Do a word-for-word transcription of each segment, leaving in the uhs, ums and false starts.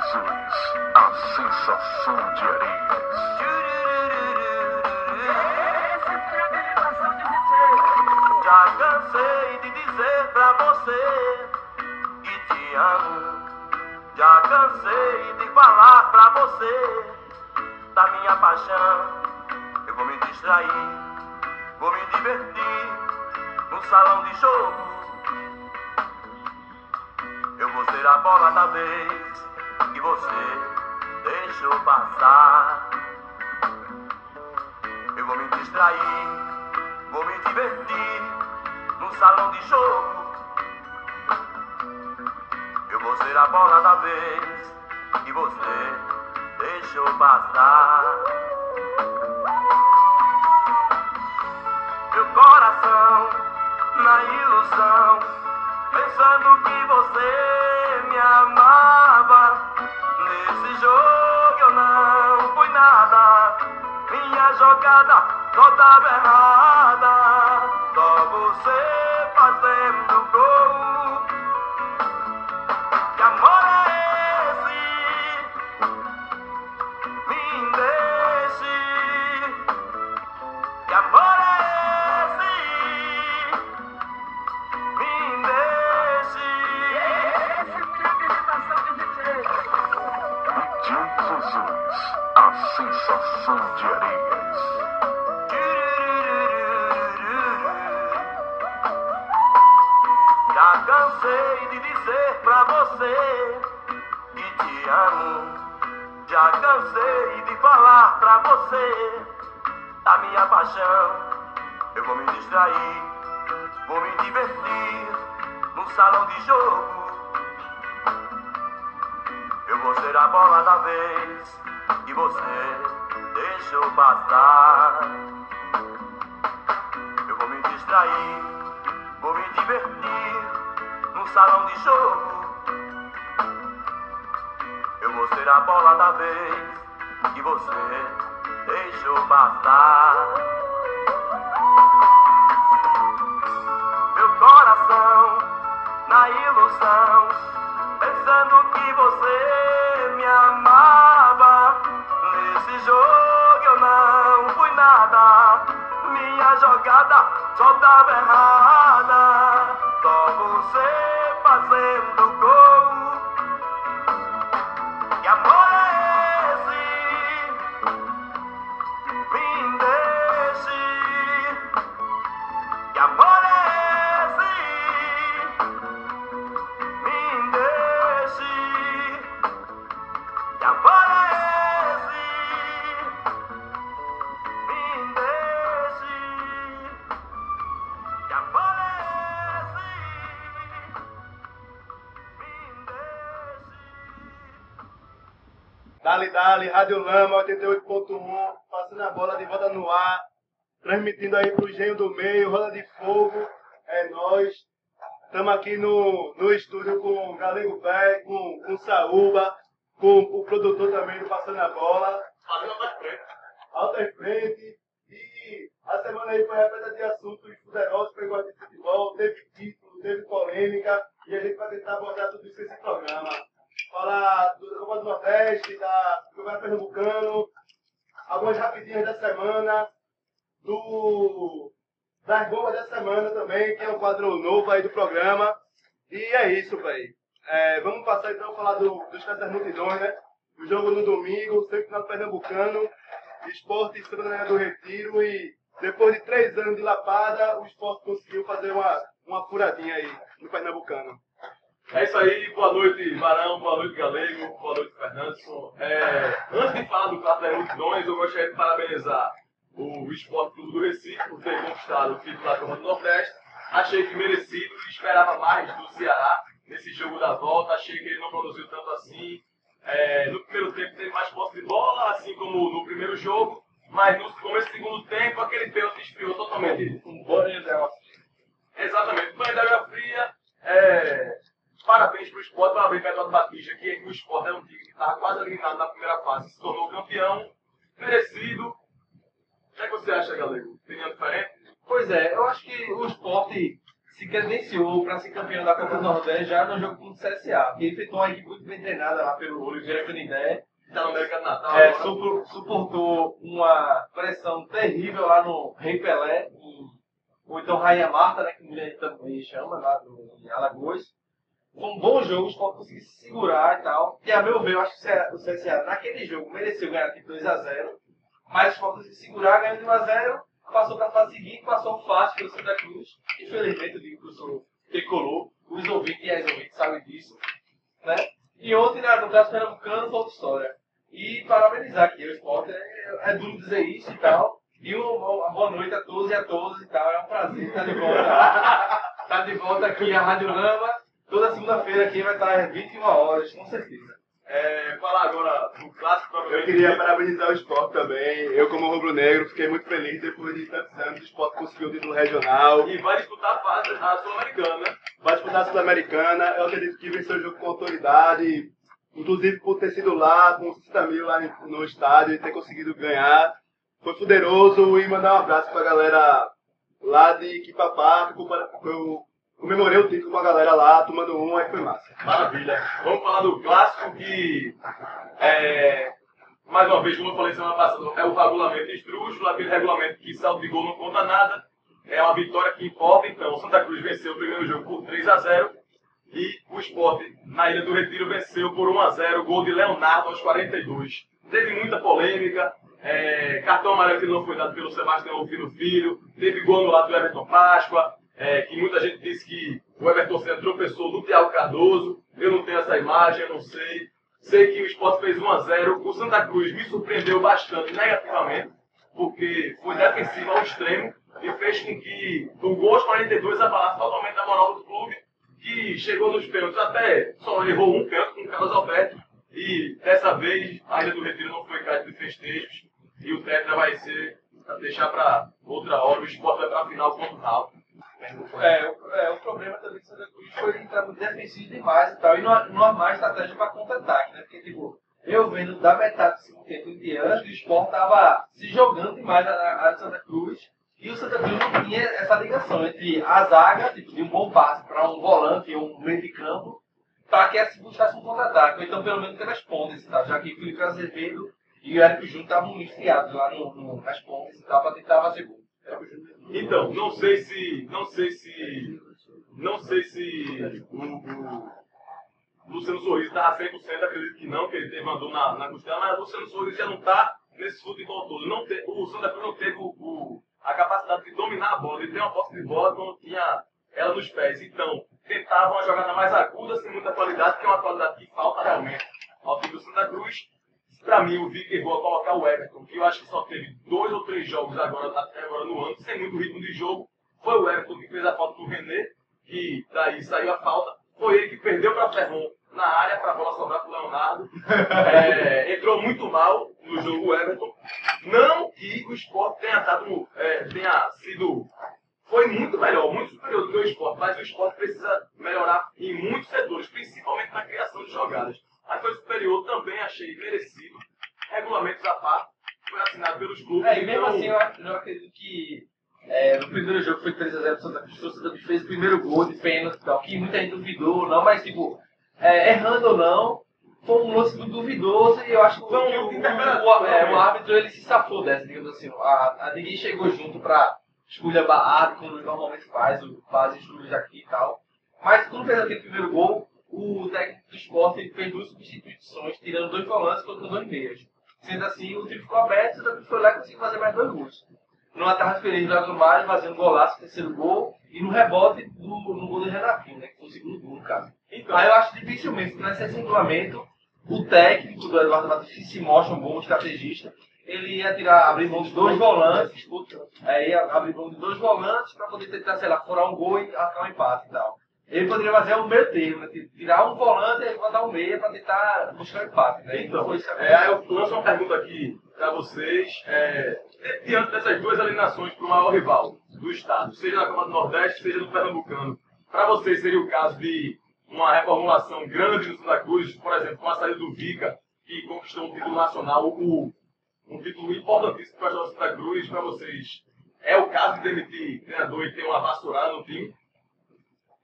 Jesus, a sensação de Areias. Já cansei de dizer pra você que te amo. Já cansei de falar pra você da minha paixão. Eu vou me distrair, vou me divertir no salão de jogo. Eu vou ser a bola da vez que você deixou passar. Eu vou me distrair, vou me divertir no salão de jogo. Eu vou ser a bola da vez que você deixou passar. Meu coração na ilusão, pensando que você me amava. Nesse jogo eu não fui nada, minha jogada só tava errada. Só você fazendo gol. Que amor é esse? Me deixe. Que amor é esse? Me deixe. D J Jesus, a sensação de Areias. Já cansei de dizer pra você que te amo. Já cansei de falar pra você da minha paixão. Eu vou me distrair, vou me divertir no salão de jogo. Eu vou ser a bola da vez que você deixou passar. Eu vou me distrair, vou me divertir no salão de jogo. Eu vou ser a bola da vez que você deixou passar. Meu coração na ilusão, pensando que você me amava. Nesse jogo eu não fui nada, minha jogada só tava errada. Só você fazendo gol. Que amor é esse? Me deixe. Que amor é esse? Me deixe. Que amor é esse? Me deixe. Que amor é esse? Me deixe. Dali, dali, Rádio Lama oitenta e oito ponto um, passando a bola de volta no ar, transmitindo aí pro Engenho do Meio, Roda de Fogo, é nós. Estamos aqui no, no estúdio com o Galego Velho, com, com o Saúba, com o produtor também do Passando a Bola. Fazendo alta frente. Alta frente. E a semana aí foi repleta de assuntos poderosos para gosta de futebol, teve título, teve polêmica, e a gente vai tentar abordar tudo isso nesse programa. Falar do Copa do Nordeste, da, do Governo Pernambucano, algumas rapidinhas da semana, do, das bombas da semana também, que é um quadro novo aí do programa. E é isso, velho. É, vamos passar então a falar do, dos Casas Multidões, né? O jogo no domingo, semifinal Pernambucano, Sport e Santa Maria do Retiro. E depois de três anos de lapada, o Sport conseguiu fazer uma, uma furadinha aí no Pernambucano. É isso aí, boa noite Barão, boa noite Galego, boa noite Fernandson. É, antes de falar do Clássico das Multidões, eu gostaria de parabenizar o Esporte Clube do Recife por ter conquistado o título da Copa do Nordeste. Achei que merecido, esperava mais do Ceará nesse jogo da volta, achei que ele não produziu tanto assim. É, no primeiro tempo teve mais posse de bola, assim como no primeiro jogo, mas no começo do segundo tempo aquele pênalti esfriou totalmente. Um banho de água fria. Exatamente, banho de água fria. É, parabéns para o Sport, parabéns para o Eduardo Batista, que o Sport era um time que estava quase eliminado na primeira fase, se tornou campeão, merecido. O que é que você acha, Galego? Opinião diferente? Pois é, eu acho que o Sport se credenciou para ser campeão da Copa do Nordeste já no jogo contra o C S A. Porque enfrentou uma equipe muito bem treinada lá pelo Oliveira Canindé. Tá no América do Natal. É, agora. supor- suportou uma pressão terrível lá no Rei Pelé, em, ou então Rainha Marta, né, que muita gente também chama, lá no, em Alagoas. Foi um bom jogo, o Sport conseguiu se segurar e tal. E a meu ver, eu acho que o C S A naquele jogo mereceu ganhar de dois a zero. Mas o Sport conseguiu se segurar, ganhou de um a zero, passou para a fase seguinte, passou fácil pelo Santa Cruz. Infelizmente, eu digo que eu sou tricolor, os ouvintes e as ouvintes sabem disso. Né? E ontem, na- no Clássico Pernambucano, foi outra história. E parabenizar aqui o Sport, é, é duro dizer isso e tal. E uma, uma boa noite a todos e a todas e tal, é um prazer estar de volta. Tá de volta aqui a Rádio Lama. Toda segunda-feira aqui vai estar às vinte e uma horas, com certeza. É, falar agora do clássico. Eu queria parabenizar o Sport também. Eu, como rubro-negro, fiquei muito feliz depois de tantos anos. O Sport conseguiu o título regional. E vai disputar a fase a Sul-Americana, né? Vai disputar a Sul-Americana. Eu acredito que venceu o jogo com autoridade. Inclusive por ter sido lá, com sessenta mil lá no estádio e ter conseguido ganhar. Foi poderoso. E mandar um abraço pra galera lá de Quipapá. Que eu comemorei o título com a galera lá, tomando um, aí foi massa. Maravilha. Vamos falar do clássico que, é, mais uma vez, como eu falei semana passada, é o regulamento esdrúxulo, aquele regulamento que saldo de gol não conta nada. É uma vitória que importa, então o Santa Cruz venceu o primeiro jogo por três a zero e o Sport, na Ilha do Retiro, venceu por um a zero, gol de Leonardo aos quarenta e dois. Teve muita polêmica, é, cartão amarelo que não foi dado pelo Sebastião Rufino Filho, teve gol no lado do Everton Páscoa, é, que muita gente disse que o Everton Senna tropeçou no Thiago Cardoso. Eu não tenho essa imagem, eu não sei. Sei que o Sport fez um a zero. O Santa Cruz me surpreendeu bastante negativamente, porque foi defensivo ao extremo e fez com que o gol aos quarenta e dois abalasse totalmente a moral do clube, que chegou nos pênaltis, até só errou um pênalti com o Carlos Alberto. E dessa vez a Ilha do Retiro não foi caixa de festejos e o Tetra vai ser, para deixar para outra hora, o Sport vai para a final contra o Raul. É, o, é, o problema também do Santa Cruz foi entrar muito defensivo demais e tal, e não, não armar estratégia para contra-ataque, né? Porque, tipo, eu vendo da metade do segundo tempo em diante, o Sport tava se jogando demais a, a Santa Cruz, e o Santa Cruz não tinha essa ligação entre a zaga, tipo, de um bom passe para um volante ou um meio de campo, para que se buscasse um contra-ataque, ou então pelo menos pelas pontas e tal, já que o Felipe Azevedo e o Érico Júnior estavam enfiados lá no, no, nas pontas e tal, para tentar fazer gol. Então, não sei se. Não sei se. Não sei se o, o Luciano Sorriso estava cem por cento, acredito que não, que ele teve mandou na, na costela, mas o Luciano Sorriso já não está nesse futebol todo. Não te, o Santa Cruz não teve o, o, a capacidade de dominar a bola. Ele tem uma posse de bola quando tinha ela nos pés. Então, tentava uma jogada mais aguda, sem muita qualidade, que é uma qualidade que falta realmente ao time do Santa Cruz. Para mim, o Vic errou a colocar o Everton, que eu acho que só teve dois ou três jogos agora, até agora no ano, sem muito ritmo de jogo. Foi o Everton que fez a falta do René, que daí saiu a falta. Foi ele que perdeu para Ferron na área, para a bola sobrar para o Leonardo. É, entrou muito mal no jogo o Everton. Não que o Sport tenha, dado, é, tenha sido... Foi muito melhor, muito superior do que o Sport, mas o Sport precisa melhorar em muitos setores, principalmente na criação de jogadas. Mas foi superior, também achei merecido. Regulamentos à parte, foi assinado pelos clubes. É, e mesmo então... assim, eu, ac- eu acredito que é, no primeiro jogo foi três a zero pro Santa Cruz, o Santa Cruz fez o primeiro gol de pênalti e tal, que muita gente duvidou, não, mas tipo, é, errando ou não, foi um lance muito duvidoso e eu acho que, Foi um que lance o, interpelativo, o, o, é, né? o árbitro ele se safou dessa, digamos assim. A, a, ninguém chegou junto pra escolher a árbitro, como ele normalmente faz, o faz estudos aqui e tal. Mas quando fez aquele primeiro gol, o técnico do Sport fez duas substituições, tirando dois volantes e colocando dois meias. Sendo assim, o time ficou aberto e o Santa Cruz foi lá e conseguiu fazer mais dois gols. Numa tarde feliz, o Mário fazendo um golaço, terceiro gol, e no rebote do, no gol do Renatinho, né, que foi o segundo gol, no caso. Então, Aí eu acho dificilmente, nesse regulamento, o técnico do Eduardo Batista, que se mostra um bom estrategista, ele ia tirar, abrir mão de dois volantes, aí ia abrir mão de dois volantes para poder tentar, sei lá, furar um gol e arrancar um empate e tal. Ele poderia fazer um meio termo, né? Tirar um volante e botar um meia para tentar buscar um empate, né? Então, foi isso que é, aí eu lanço uma pergunta aqui para vocês. É, diante dessas duas eliminações para o maior rival do estado, seja na Copa do Nordeste, seja no Pernambucano, para vocês seria o caso de uma reformulação grande no Santa Cruz, por exemplo, com a saída do Vica, que conquistou um título nacional, o, um título importantíssimo para o Santa Cruz, para vocês, é o caso de demitir treinador e ter uma vassourada no time?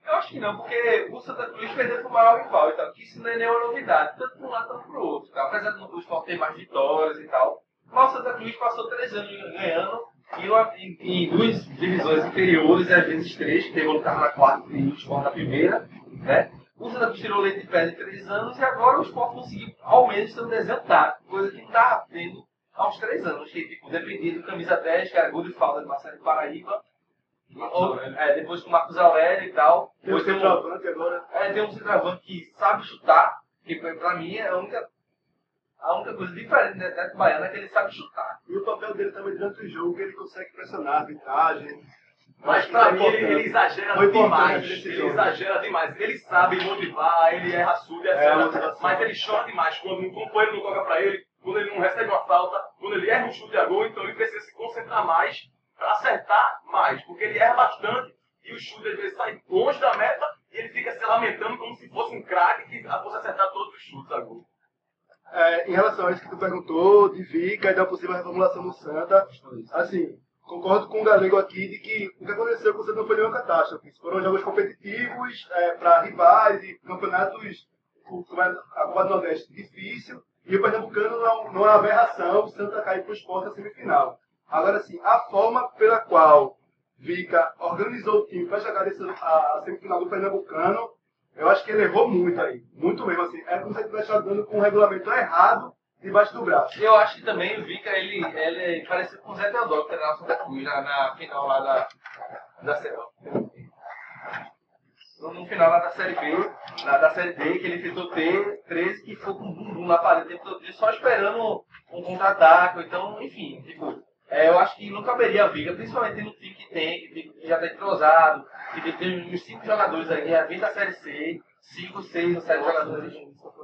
Eu acho que não, porque o Santa Cruz perdeu pro maior rival e tal, que isso não é nenhuma novidade, tanto para um lado quanto pro outro. Tá? Apesar do Sport ter mais vitórias e tal, mas o Santa Cruz passou três anos ganhando em, uma, em, em duas divisões inferiores, às vezes três, que teve o lutar na quarta e o Sport na primeira, né? O Santa Cruz tirou leite de pedra em três anos e agora o Sport conseguiu ao menos ter um desenho tático, coisa que não estava tendo há uns três anos, que tipo, dependia do camisa dez, que era gol de falta de Marcelo de Paraíba, ou, é, depois com o Marcos Aurélio e tal. Tem um Depois tem um, centroavante agora. é, tem um centroavante que sabe chutar, que pra mim é a única, a única coisa diferente do Neto Baiano é que ele sabe chutar. E o papel dele também durante o jogo, que ele consegue pressionar a arbitragem. Mas pra mim ele, ele exagera Foi importante demais. nesse Ele jogo. exagera demais. Ele sabe motivar, ele é raçudo, É, a etcétera. motivação. Mas ele chora demais quando um companheiro não toca pra ele, quando ele não recebe uma falta, quando ele erra um chute a gol, então ele precisa se concentrar mais pra acertar mais, porque ele erra bastante e o chute às vezes sai longe da meta e ele fica se lamentando como se fosse um craque que fosse acertar todos os chutes a gol. É, em relação a isso que tu perguntou, de Vica e da possível reformulação do Santa, assim, concordo com o Galego aqui de que o que aconteceu com o Santa não foi nenhuma catástrofe. Foram jogos competitivos é, para rivais e campeonatos, como é a Copa do Nordeste, difícil, e o Pernambucano não, não é uma aberração, o Santa cair para o Sport na semifinal. Agora, assim, a forma pela qual Vica organizou o time para jogar esse, a, a semifinal do Pernambucano, eu acho que ele errou muito aí. Muito mesmo, assim. É como se ele estivesse jogando com um regulamento errado debaixo do braço. Eu acho que também o Vica, ele, ele parece com o Zé Teodoro, que era na Santa Cruz, na, na final lá da, da série no final lá da Série B, na, da Série D, que ele tentou ter treze, que foi com um bumbum na parede o tempo todo dia, só esperando um contra-ataque. Então, enfim, tipo, é, eu acho que não caberia a Viga, principalmente no time que tem, que, tem, que já está entrosado, que tem, tem uns cinco jogadores aí, que já vem da Série C, cinco, seis ou sete jogadores.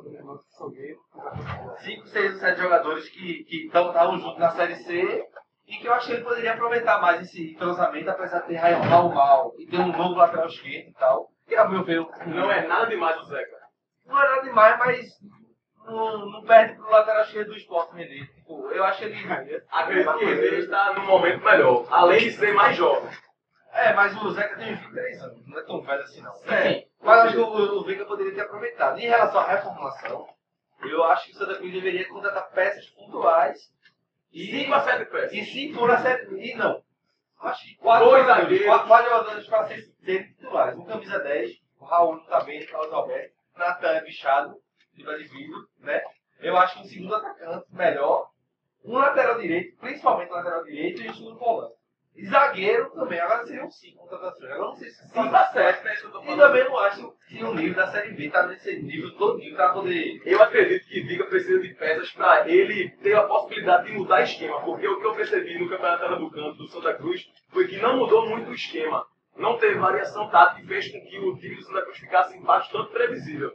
cinco, seis ou sete jogadores que estavam juntos na Série C e que eu acho que ele poderia aproveitar mais esse entrosamento, apesar de ter Raul Mal e ter um novo lateral esquerdo e tal. Que, a meu ver, Não é nada demais o Zeca. não é nada demais, mas não, não perde pro lateral esquerdo do Sport Renê. Tipo, eu acho ele. Acredito que ele está num momento melhor, além de ser mais jovem. É, mas o Zeca tem vinte e três anos, não é tão velho assim não. É. Enfim, mas acho que o, o Veiga poderia ter aproveitado. Em relação à reformulação, eu acho que o Santa Cruz deveria contratar peças pontuais e, Cinco a sete peças. e se for a série. E não. Acho que quatro Dois jogadores, zagueiros. quatro, quatro jogadores para ser- serem titulares. Um camisa dez, o Raul não tá bem, Carlos Alberto, Natan é bichado, de vidro, né? Eu acho que um segundo atacante melhor, um lateral direito, principalmente lateral direito, e um segundo volante. E zagueiro também, agora seriam cinco contratações. Agora não sei se cinco a sete, né? Isso que eu tô E falando. também não acho que o nível da Série B tá nesse nível todinho para poder. Eu acredito que Viga precisa de peças para ele ter a possibilidade de mudar esquema, porque o que eu percebi no Campeonato Pernambucano do Santa Cruz foi que não mudou muito o esquema. Não teve variação tática e fez com que o time do Santa Cruz ficasse bastante previsível.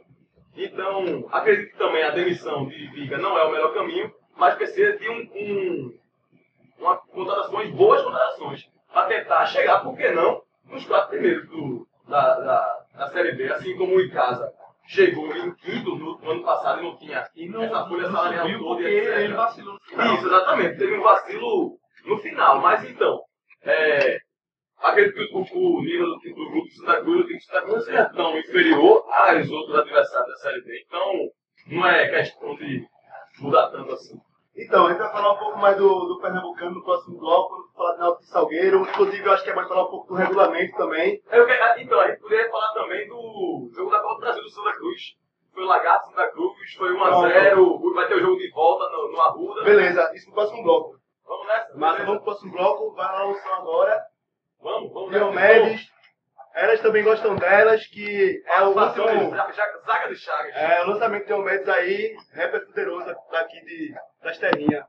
Então, acredito que também a demissão de Viga não é o melhor caminho, mas precisa de um, um, uma contratações, boas contratações, para tentar chegar, por que não, nos quatro primeiros do, da, da, da Série B, assim como o Icasa chegou em quinto no, no ano passado e não tinha E não, essa folha não salarial subiu toda porque e etcétera. ele vacilou no final. Isso, exatamente. Teve um vacilo no final. Mas então, é, acredito que o, o nível do, do grupo do Santa Cruz tem que estar com certão inferior aos outros adversários da Série B. Então, não é questão de mudar tanto assim. Então, a gente vai falar um pouco mais do, do Pernambucano no próximo bloco, falar de Náutico e Salgueiro. Inclusive, eu acho que é mais falar um pouco do regulamento também. Eu quero- então, a gente poderia falar também do jogo da Copa do Brasil do Santa Cruz. Foi o Lagarto Santa Cruz, foi um a zero, vai ter o jogo de volta no, no Arruda. Beleza, isso no próximo bloco. Vamos nessa? Mas Beleza? vamos pro próximo bloco, vai lá o som agora. Vamos, vamos nessa. Diomedes, elas também gostam delas, que é o Participação de último... Zaga- Zaga- Zaga de Chagas. É, o lançamento de Diomedes aí, rapper poderoso daqui de, das terrinhas.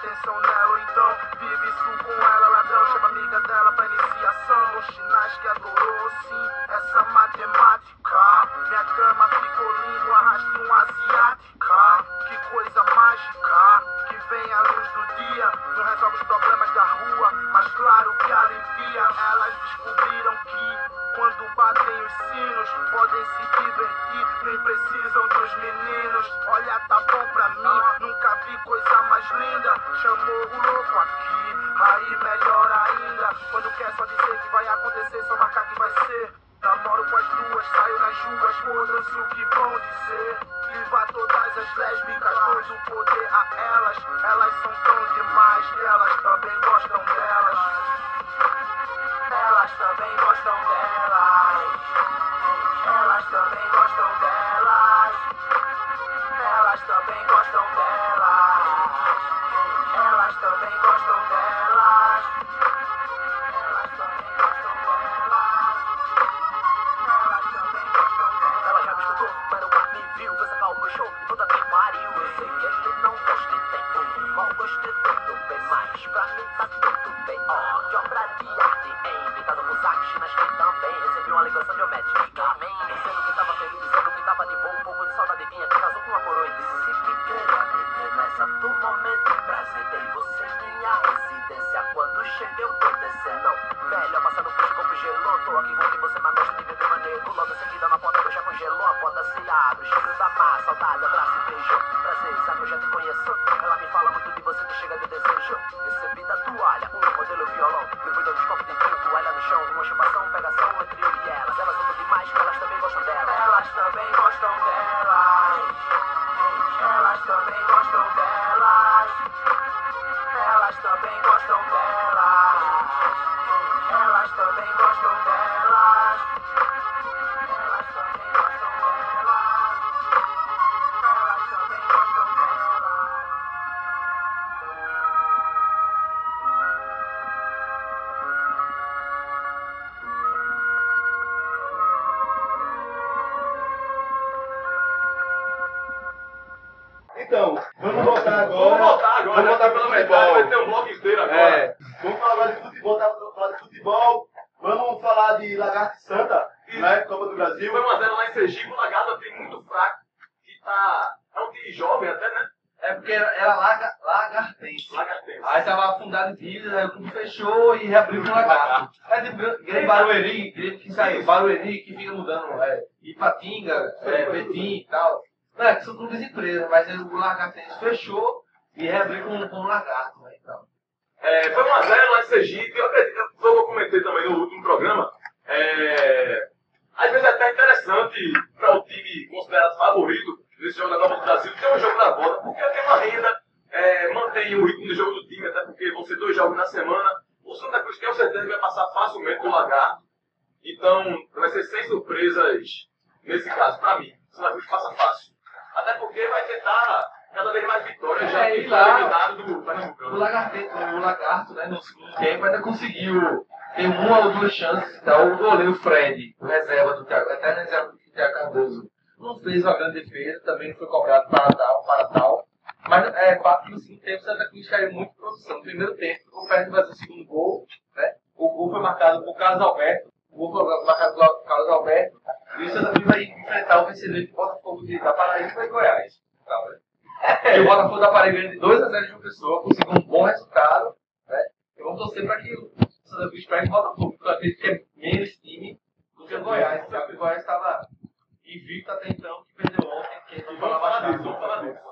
atenção nela, ou então vive isso com ela, ladrão, chama amiga dela pra iniciação. No chinês que adorou, sim, essa matemática. Minha cama ficou linda, arraste um asiática. Que coisa mágica, que vem à luz do dia. Não resolve os problemas da rua, mas claro que alivia. Elas descobriram que quando batem os sinos, podem se divertir, nem precisam dos meninos. Olha, tá bom pra mim, nunca vi coisa mais linda. Chamou o louco aqui, aí melhor ainda. Quando quer só dizer que vai acontecer, só marcar que vai ser. Namoro com as duas, saio nas ruas, foda-se o que vão dizer. Viva todas as lésbicas, todo o poder a elas. Elas são tão demais que elas também gostam delas. Elas também gostam delas. Elas também gostam delas. Elas também gostam delas. Elas também gostam delas. Elas também gostam delas. Elas também gostam delas. Ela já me escutou, mas nunca me viu. Fez a calma no show, puta que pariu. Eu sei que ele não gosta e tem um mau gosto e tudo bem. Mas pra mim tá tudo bem. Ó, de obra de arte, hein? Pintado com saco, chinas que também. Recebi uma ligação de Omed, amém. Dizendo que tava feliz, dizendo que tava de boa. Um pouco de saudade vinha, que casou com uma coroa e disse que queria beber. Nessa do momento, prazer, dei você minha residência. Quando cheguei eu tô descendo. Melhor passar no puxo, copo gelou. Tô aqui com que você mais gosta de beber maneiro. Logo em seguida na porta do já congelou. A porta se abre, o cheiro da massa, saudade, abraço e beijo. Prazer, sabe eu já te conheço. Ela me fala muito de você que chega de desejo. Recebi da toalha, um modelo violão. Depois dois copos de vinho, toalha no chão. Uma chupação, pegação entre eu e elas. Elas são tudo demais, que elas também gostam dela. Elas também gostam delas. Elas também gostam delas. Elas também gostam delas. Elas também gostam delas. Elas também gostam delas. Elas também gostam delas. Então, vamos voltar agora. Vamos voltar agora, Vamos voltar pela pro metade, futebol. vai ter um bloco inteiro agora. É, Vamos falar agora de futebol, tá? Vamos falar de futebol. Vamos falar de Lagarto Santa, né? Copa do Brasil. Foi um a zero lá em Sergipe, o Lagarto tem muito fraco, que tá... É um time jovem até, né? é porque era, era laga, lagartense. Lagartense. Aí tava afundado em dívidas, aí o clube fechou e reabriu com o lagarto. É de Grêmio Barueri, Grêmio que saiu, Barueri que fica mudando, é, Ipatinga, é, Betim e tal. Não, é que são clubes empresas, mas aí o lagartense fechou e reabriu com, com o lagarto, né, então. É, foi um a zero lá em Sergipe, eu acredito, como eu comentei também no último programa, é, às vezes é até interessante para o time considerado favorito desse jogo da Copa do Brasil ter um jogo na volta, porque tem uma renda, é, mantém o ritmo do jogo do time, até porque vão ser dois jogos na semana. O Santa Cruz tenho certeza que vai passar facilmente do Lagarto, então vai ser sem surpresas nesse caso, para mim. O Santa Cruz passa fácil, até porque vai tentar cada vez mais vitórias, já É, que e foi lá, eliminado do O Pernambucano. lagarto, o lagarto, né, no segundo tempo ainda conseguiu ter uma ou duas chances. Então o goleiro Fred, o reserva do Thiago, até reserva do Thiago Cardoso, não fez uma grande defesa, também foi cobrado para tal, para tal. Mas é fato que no segundo tempo o Santa Cruz caiu muito de produção. No primeiro tempo, ficou perto de fazer o segundo gol, né? O gol foi marcado por Carlos Alberto, o gol foi marcado por Carlos Alberto, e o Santa Cruz vai enfrentar o vencedor de Botafogo de, da Paraíba e Goiás. Tá, né? E o Botafogo da Paraíba ganhou de dois a zero de uma pessoa, conseguiu um bom resultado, né? E vamos torcer para que o Santa Cruz pegue o Botafogo, porque eu acredito que é menos time do que o Goiás. Sabe? O Goiás estava invicto até então, que perdeu ontem, que a gente Vamos falava falar chato. disso, vamos falar disso.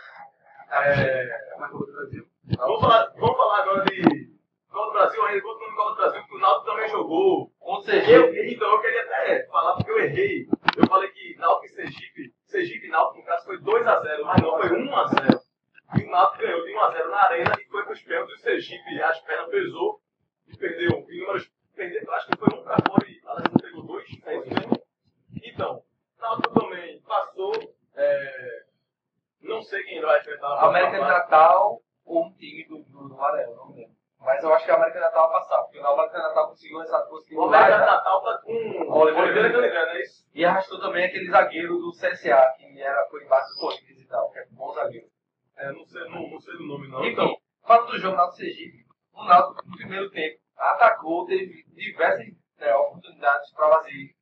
É, mas Copa do Brasil. Vamos falar, vamos falar agora de Copa do Brasil, ainda continuando Copa do Brasil, porque o Náutico também jogou. Ou seja, Eu, então, eu queria até falar, porque eu errei. Eu falei que Náutico e Sergipe, Sergipe e Náutico, no caso, foi dois a zero, mas não, foi um a zero. E o Náutico ganhou de um a zero na arena e foi para os pênaltis. O Sergipe, as pernas pesou e perdeu. Em números, perdeu, eu acho que foi um para fora e a Alessandro pegou dois, é isso mesmo? Então, Náutico também passou. É, não sei quem vai enfrentar na América de próxima fase. Natal ou um time do, do, do Maranhão, não lembro. Mas eu acho que a América de Natal vai passar, porque o América de Natal conseguiu essa conseguiu O América de ganhar. Natal tá com Oliveira Oliveira Canigana, não é isso? E arrastou também aquele zagueiro do C S A, que era, foi embaixo do Corinthians e tal, que é um bom zagueiro. É, não sei, não, não sei o nome não. Enfim, Então, Falando do jogo Náutico Sergipe, o Náutico no primeiro tempo atacou, teve diversas né, oportunidades para fazer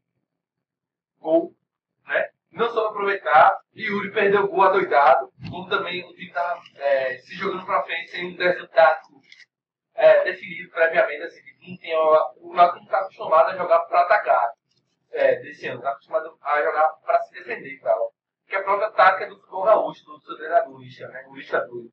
gol, né? Não soube aproveitar, e Yuri perdeu o gol adoidado, como também o time estava é, se jogando para frente sem um desenho tático é, definido previamente, assim, não tem, o Náutico não está acostumado a jogar para atacar é, desse ano, está acostumado a jogar para se defender e tal. Que é a própria tática do futebol gaúcho, do seu treinador, o Lisca, né? O Lisca doido.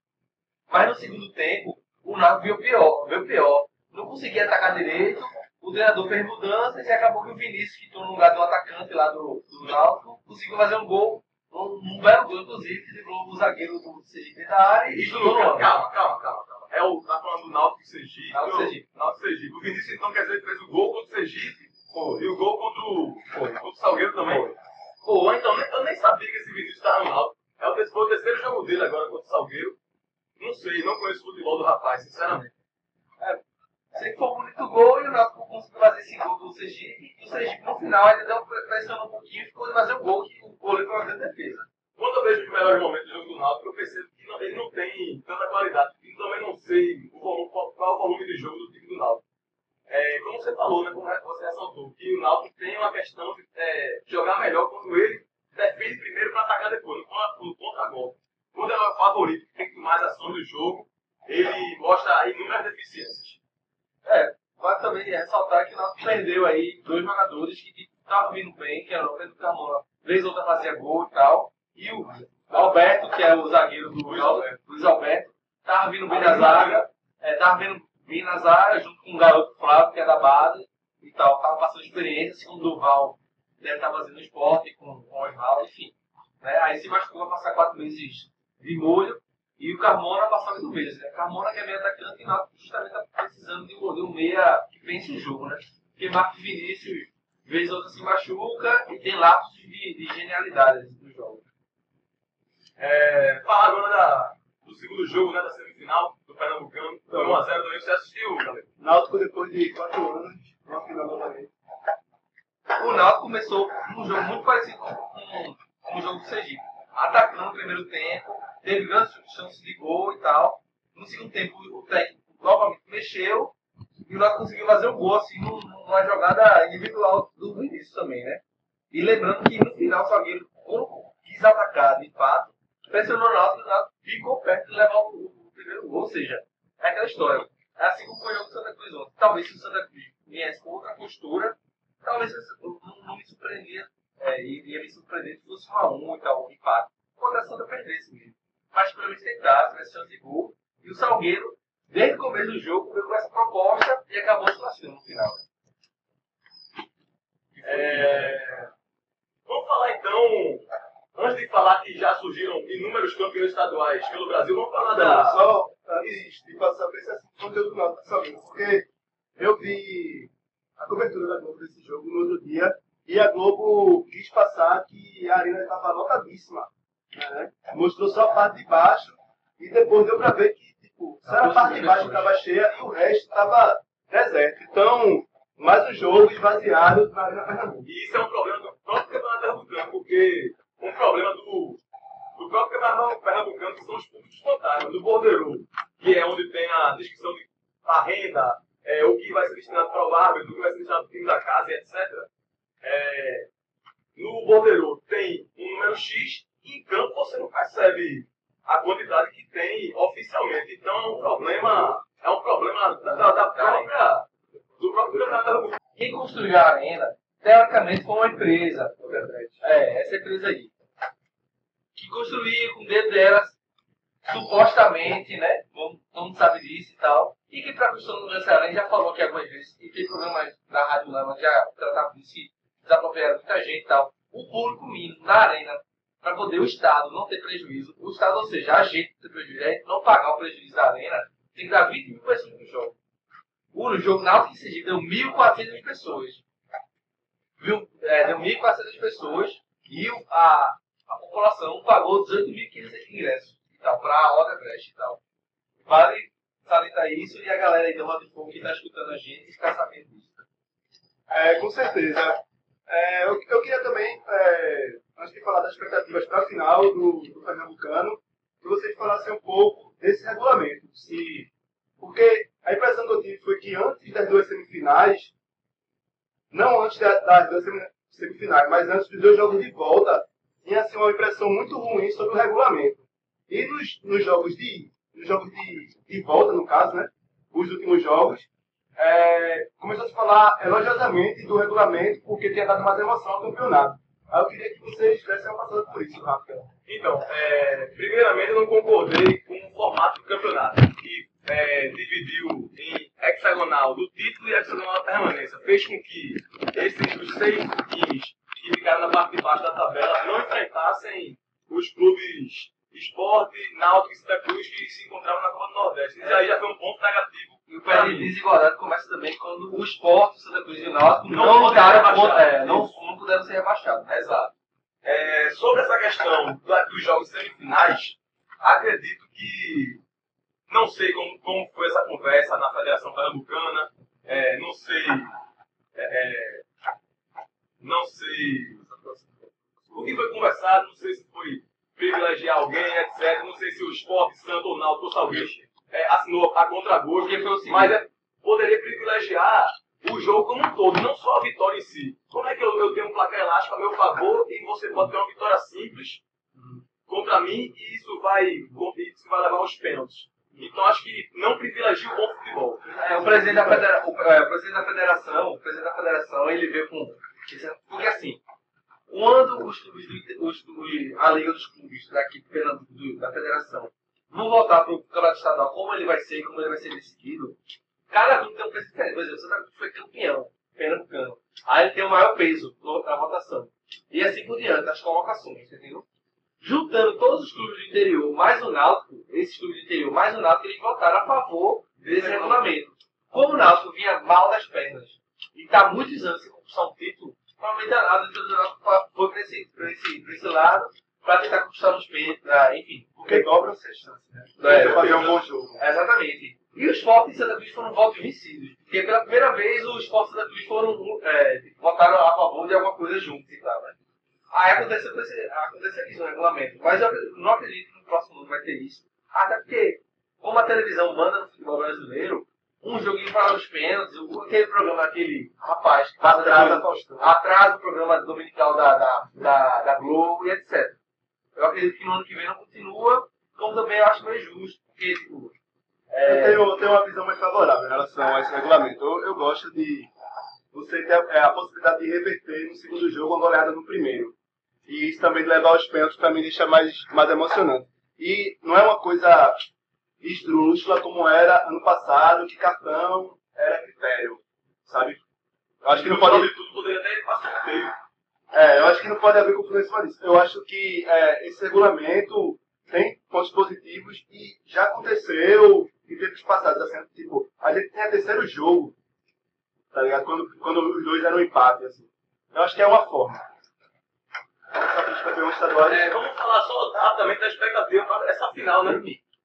Mas no segundo tempo, o Náutico veio pior, veio pior. Não conseguia atacar direito, o treinador fez mudanças e acabou que o Vinícius, que estou no lugar do atacante lá do, do Náutico, conseguiu fazer um gol, um, um belo gol, inclusive, que driblou o zagueiro do Sergipe da área e Isso, Lucas, calma, calma, calma, calma. É o, tá falando do Náutico e Sergipe. Náutico e Sergipe. Náutico e Sergipe. O Vinícius, então, quer dizer, fez o gol contra o Sergipe Foi. e o gol contra o, Foi. contra o Salgueiro também. Foi. Pô, então, eu nem sabia que esse Vinícius estava no Náutico. É o, foi o terceiro jogo dele agora contra o Salgueiro. Não sei, não conheço o futebol do rapaz, sinceramente. É, sei que foi um bonito gol e o Náutico conseguiu fazer esse gol do Sergipe. E o Sergipe no final ainda deu pressionou um pouquinho e ficou de fazer o gol que o goleiro foi uma grande defesa. Quando eu vejo os melhores momentos do jogo do Náutico, eu percebo que não, ele não tem tanta qualidade. E também não sei o volume, qual, qual é o volume de jogo do time do Náutico. É, como você falou, né, como você ressaltou, que o Náutico tem uma questão de é, jogar melhor quando ele defende primeiro para atacar depois, no contra-golpe. Quando é o favorito, que tem mais ações do jogo, ele mostra inúmeras deficiências. É, vale também ressaltar que o Náutico perdeu aí dois jogadores que estavam vindo bem, que era o Pedro Carmona, vez ou outra fazia gol e tal, e o Alberto, que é o zagueiro do Luiz Alberto, Luiz Alberto estava vindo bem na zaga, estava é, vindo bem na zaga, junto com o garoto Flávio, que é da base e tal, estava passando experiência, segundo o Duval, deve estar fazendo esporte com, com o Osvaldo, enfim. Né? Aí se machucou vai passar quatro meses de molho, e o Carmona passar oito meses. Né? Carmona que é meio atacante e nós justamente está precisando de um meia que pense o jogo, né? Porque Marcos Vinícius, vez ou outra se machuca e tem lapsos de, de genialidade no jogo. É, falar agora da, do segundo jogo, né, da semifinal do Pernambucano, foi um a zero também, você assistiu, galera? Náutico depois de quatro anos, uma final novamente. O Náutico começou um jogo muito parecido com, com o jogo do Sergipe. Atacando no primeiro tempo, teve grandes chances de gol e tal. No segundo tempo, o técnico novamente mexeu e o Náutico conseguiu fazer um gol assim, numa jogada individual do início também, né? E lembrando que no final o Salgueiro, quando quis atacar de fato, pressionou o Náutico e o Náutico ficou perto de levar o, o primeiro gol. Ou seja, é aquela história. É assim como foi o jogo do Santa Cruz ontem. Talvez se o Santa Cruz viesse com outra postura, talvez eu não, não me surpreendia. É, iria me surpreender se fosse um a um e tal, um empate. Quando a Santa perdesse mesmo. Mas pelo menos tentar, tivesse chance de gol. E o Salgueiro, desde o começo do jogo, veio com essa proposta e acabou se lascando no final. É... Vamos falar então, antes de falar que já surgiram inúmeros campeões estaduais pelo Brasil, vamos falar Não, da... só antes de passar por esse assunto, conteúdo do Náutico, sabe? Porque eu vi a cobertura da Globo desse jogo no outro dia e a Globo quis passar que a arena estava lotadíssima, né? Mostrou só a parte de baixo e depois deu para ver que tipo, só a parte de baixo estava cheia e o resto estava deserto. Então, mais um jogo esvaziado na Arena Pernambuco. E isso é um problema do próprio campeonato pernambucano, porque um problema do, do próprio campeonato pernambucano que são os públicos fantasmas, do borderô, que é onde tem a descrição de a renda, é, o que vai ser destinado para o árbitro, o que vai ser destinado para o time da casa, etcétera. É, no borderô tem um número X e em campo você não percebe a quantidade que tem oficialmente. Então é um problema, é um problema da, da, da própria, do próprio campeonato pernambucano. Quem construiu a arena, teoricamente, foi uma empresa. É, essa empresa aí. Que construía com o dedo delas, supostamente, né? Todo mundo sabe disso e tal. E que para a construção dessa arena já falou que algumas vezes, e tem problemas na Rádio Lama, já tratava disso, que desapropriaram muita gente e tal. O público mínimo na arena, para poder o Estado não ter prejuízo, o Estado, ou seja, a gente ter prejuízo, a gente não pagar o prejuízo da arena, tem que dar vinte mil pessoas no jogo. O jogo Náutico e Sergipe deu mil e quatrocentas pessoas. Viu? É, deu mil e quatrocentas pessoas e a, a população pagou dezoito mil e quinhentos ingressos para a Odebrecht e tal. Vale salientar isso e a galera aí do Roda de Fogo que está escutando a gente ficar sabendo disso. É, com certeza. É, eu, eu queria também, é, antes de falar das expectativas para a final do, do Pernambucano, que vocês falassem um pouco desse regulamento. Se, porque a impressão que eu tive foi que antes das duas semifinais, não antes das duas semifinais, mas antes dos dois jogos de volta, tinha assim, uma impressão muito ruim sobre o regulamento. E nos, nos jogos, de, nos jogos de, de volta, no caso, né, os últimos jogos, é, começou a se falar elogiosamente do regulamento porque tinha dado mais emoção ao campeonato. Aí eu queria que vocês dessem uma passada por isso, Rafael. Então, é, primeiramente eu não concordei com o formato do campeonato, que é, dividiu em hexagonal do título e hexagonal da permanência. Fez com que esses os seis times que ficaram na parte de baixo da tabela não enfrentassem os clubes Sport, Náutico e Santa Cruz que se encontravam na Copa do Nordeste. Isso aí já foi um ponto negativo. E o pé de desigualdade começa também quando o Sport, o Santa Cruz e o Náutico não, não, lutaram, lutaram, é, não, não puderam ser rebaixados. Exato. É, sobre essa questão da, dos jogos semifinais, acredito que não sei como, como foi essa conversa na Federação Pernambucana, é, não sei, é, é, não sei o que foi conversado, não sei se foi privilegiar alguém, etcétera. Não sei se o Sport, Santo ou Náutico ou Salgueiro é, assinou a contragosto, Porque foi o seguinte, mas é, poderia privilegiar o jogo como um todo, não só a vitória em si. Como é que eu, eu tenho um placar elástico a meu favor e você pode ter uma vitória simples contra mim e isso vai, isso vai levar aos pênaltis? Então acho que não privilegia o bom futebol. É, o, presidente da federa... o, é, o presidente da federação, o presidente da federação, ele veio com... Porque assim, quando os clubes, do, os, os, a liga dos clubes daqui pela, do, da federação vão voltar para o campeonato estadual, como ele vai ser, como ele vai ser decidido, cada clube tem um peso diferente. Por exemplo, o Santa Cruz foi campeão, pernambucano. Aí ele tem o maior peso na votação. E assim por diante, as colocações, entendeu? Juntando todos os clubes do interior, mais o Náutico, esses clubes do interior, mais o Náutico, eles votaram a favor desse regulamento. Como o Náutico vinha mal das pernas e está há muitos anos sem conquistar um título, provavelmente a nada do Náutico foi para esse, esse, esse lado para tentar conquistar uns pênaltis, enfim. Porque dobram-se as chances, né? É, Você fazer um bom jogo. Exatamente. E o Sport e Santa Cruz foram votos vencidos. Porque pela primeira vez o Sport e Santa Cruz foram, é, votaram a favor de alguma coisa juntos e tal, né? Aí aconteceu, aconteceu isso no regulamento. Mas eu não acredito que no próximo ano vai ter isso. Até porque, como a televisão manda no futebol brasileiro, um joguinho para os pênaltis, aquele programa, aquele rapaz que passa Atrasa, depois, atrasa o programa dominical da, da, da, da Globo e etcétera. Eu acredito que no ano que vem não continua, como também eu acho meio justo, porque, tipo, é... eu, tenho, eu tenho uma visão mais favorável em relação a esse regulamento. Eu, eu gosto de você ter a, a possibilidade de reverter no segundo jogo uma goleada no primeiro. E isso também de levar os pênaltis para mim deixa mais, mais emocionante. E não é uma coisa esdrúxula como era ano passado, que cartão era critério, sabe? Eu acho que não pode... tudo poderia até passar um meio. É, eu acho que não pode haver confusão em cima disso. Eu acho que é, esse regulamento tem pontos positivos e já aconteceu em tempos passados. Assim, tipo, a gente tem a terceiro jogo, tá ligado? Quando, quando os dois eram empate, assim. Eu acho que é uma forma. É, vamos falar só rapidamente da expectativa para essa final, né?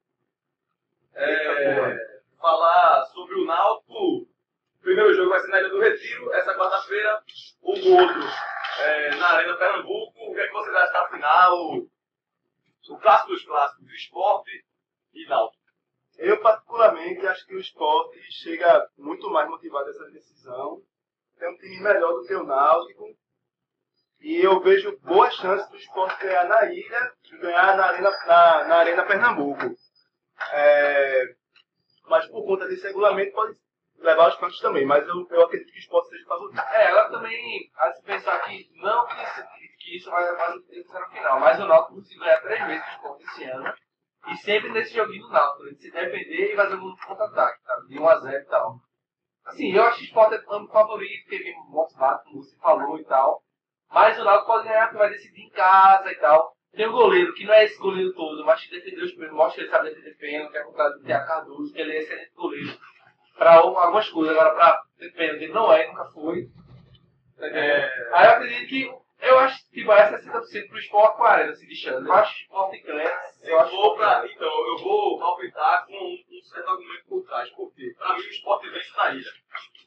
É, falar sobre o Náutico. O primeiro jogo vai ser na Ilha do Retiro, essa quarta-feira. O outro é, na Arena Pernambuco. O que é que vocês acham da final? O clássico dos clássicos, Sport e Náutico. Eu, particularmente, acho que o Sport chega muito mais motivado a essa decisão. Tem um time melhor do que o Náutico. E eu vejo boas chances do Sport ganhar na ilha e ganhar na Arena, na, na arena Pernambuco. É, mas por conta desse regulamento pode levar os pontos também. Mas eu, eu acredito que o Sport seja favorito. É, ela também, a se pensar que não que isso, que isso vai levar o tempo no final, mas o Náutico conseguiu ganhar três vezes o Sport esse ano. E sempre nesse joguinho do Náutico, de se defender e fazer um contra-ataque, tá? De um a zero e tal. Assim, eu acho que o Sport é o favorito, porque vem motivado, como você falou e tal. Mas o Náutico pode ganhar, porque vai decidir em casa e tal. Tem o goleiro, que não é esse goleiro todo, mas que defendeu os primeiros, mostra que ele sabe defender pênalti, que é contrário do Thiago Cardoso, que ele é excelente goleiro. Para algumas coisas, agora para pênalti ele não é, nunca foi. É... Aí eu acredito que, eu acho que vai sessenta por cento pro Sport, quarenta por cento se deixando. Eu acho que o Sport e ganha. Eu acho vou pra, então, eu vou palpitar com um certo argumento por trás. Por quê? Para mim o Sport vence na ilha.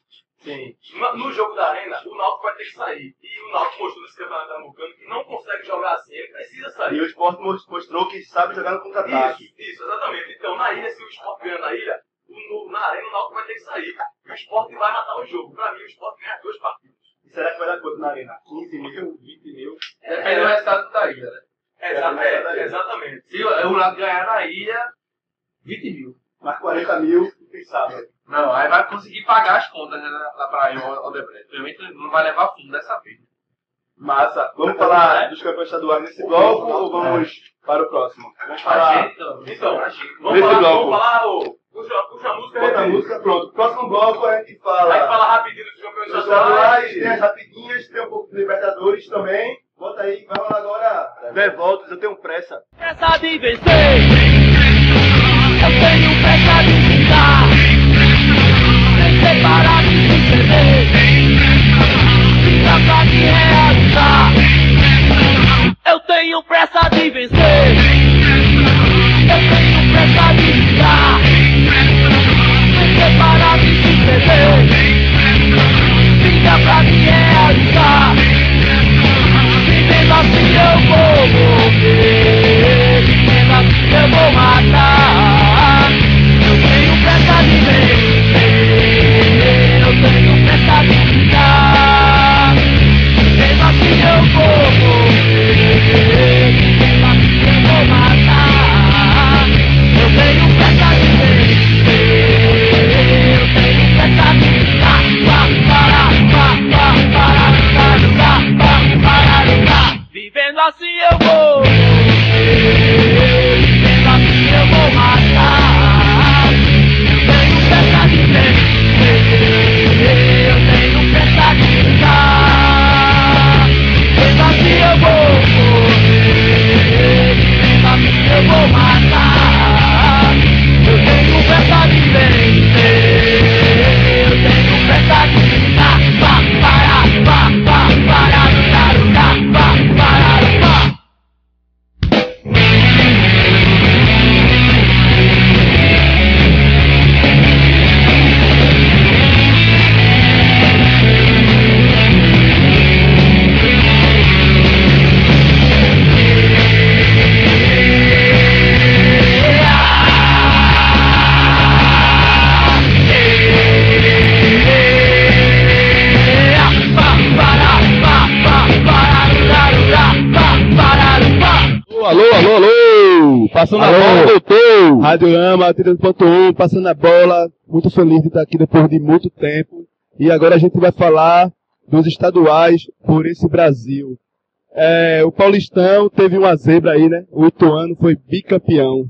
Sim. No, no jogo da Arena, o Náutico vai ter que sair. E o Náutico mostrou nesse campeonato pernambucano que não consegue jogar assim, ele precisa sair. E o Sport mostrou que sabe jogar no contra-ataque. Isso, isso, exatamente. Então, na ilha, se o Sport ganha na ilha, no, na Arena o Náutico vai ter que sair. E o Sport vai matar o jogo. Pra mim, o Sport ganha dois partidos. E será que vai dar quanto na Arena? quinze mil, vinte mil? Depende do resultado da ilha, né? Exa é, exatamente. Se o Náutico ganhar na ilha, vinte mil. Mas quarenta mil, quem sabe? Não, aí vai conseguir pagar as contas, né, lá pra aí, o Odebrecht. Obviamente não vai levar fundo dessa vez. Massa. Vamos falar dos campeões estaduais nesse bloco ou vamos para o próximo? Vamos falar. Então, então vamos nesse falar, bloco. vamos falar, ô, puxa, puxa a música. Bota a música, pronto. Próximo bloco a gente fala. A gente fala rapidinho dos campeões Dos estaduais. estaduais, tem as rapidinhas, tem um pouco de Libertadores também. Bota aí, vai rolar agora. Devoltos, eu tenho pressa. Pressa de vencer, eu tenho pressa de ficar, sem parar de suceder, fica pra me realizar. Eu tenho pressa de vencer, eu tenho pressa de ficar, sem parar de suceder, fica pra me realizar. Vivendo assim eu vou morrer, vivendo assim eu vou matar. Eu tenho pressa de vencer, eu tenho pressa de ficar. Vivendo assim eu vou morrer, vivendo assim eu vou matar. Eu tenho pressa de vencer, eu tenho pressa de ficar. Para, para, para, para, para, para, para, para. Vivendo assim eu vou morrer, vivendo assim eu vou matar. Eu tenho pressa de vencer, eu tenho pressa de ficar. Vivendo assim eu vou morrer, vivendo assim eu vou matar. Eu tenho pressa de vencer, eu tenho pressa de ficar. Pá, para, pá, pá, para, lutar, lutar, pá, para, pá. Alô, alô, alô! Passando a bola, doutor! Rádio Ama, trinta ponto um, passando a bola. Muito feliz de estar aqui depois de muito tempo. E agora a gente vai falar dos estaduais por esse Brasil. É, o Paulistão teve uma zebra aí, né? O Ituano foi bicampeão.